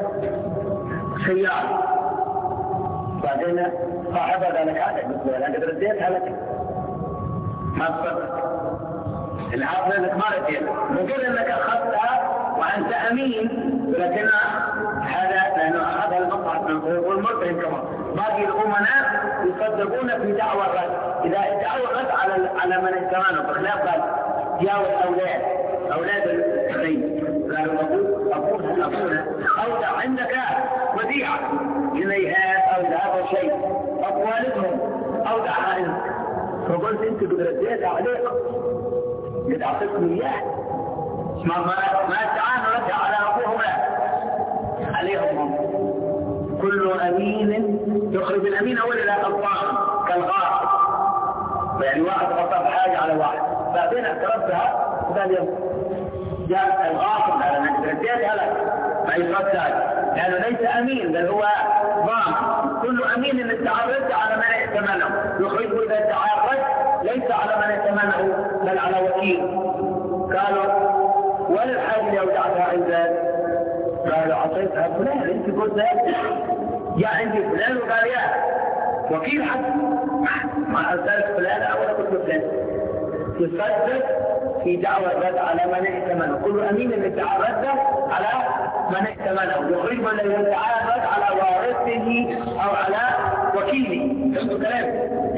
سيارة بعدين صاحبها قال لك هذا مثل أنا قد رديتها لك ما تصدق العافية انك ما رديتها مجرد انك اخذتها وانت امين لكن هذا لانه اخذها المصلحة والمرتهن كمان. باقي الامناء يصدقون في دعوى الرد اذا ادعوا الرد على من ائتمنه بخلاف جاءوا الأولاد أولاد الاثنين قالوا أبونا أودع عندك وديعة جنيهات أو ذهب أو شيء، أو والدهم أودع عندك، فقلت أنت قد رديت عليك قد أعطيكم إياه ما استعان رجع على أبوهم عليهم هم. كل أمين يخرج الأمين أولا لا أطفال كالغاصب، يعني واحد غصب حاجة على واحد بعدين اعترفها وقال يوم جاء الغاصب على نفسه رديتها لك ما يتردد لأنه ليس أمين بل هو ضامن. كل أمين إن تعرضت على من ائتمنه يخرجه إذا تعرض ليس على من ائتمنه بل على وكيل. قالوا ولا الحاجة اللي أودعتها عندك؟ قالوا أعطيتها فلان أنت قلت يا عندي فلان وقال يا وكيل حد ما أرسلت فلان أولا قلت فلان تصدق في دعوة الرد على من ائتمنه. كل أمين اللي تعرض على من ائتمنه يخرج من يتعرض على وارثه أو على وكيله. فهمتوا كلام؟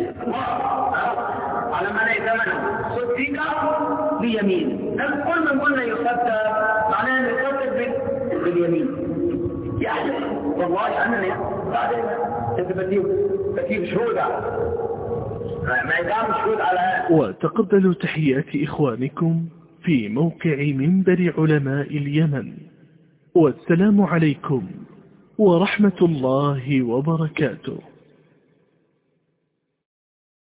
على من ائتمنه صدق بيمين. كل من قلنا يصدق معناه أن يصدق باليمين يعني والله عنني بعدين انت بتجيب شهود ما يدام شهود على. وتقبلوا تحيات إخوانكم في موقع منبر علماء اليمن، والسلام عليكم ورحمة الله وبركاته.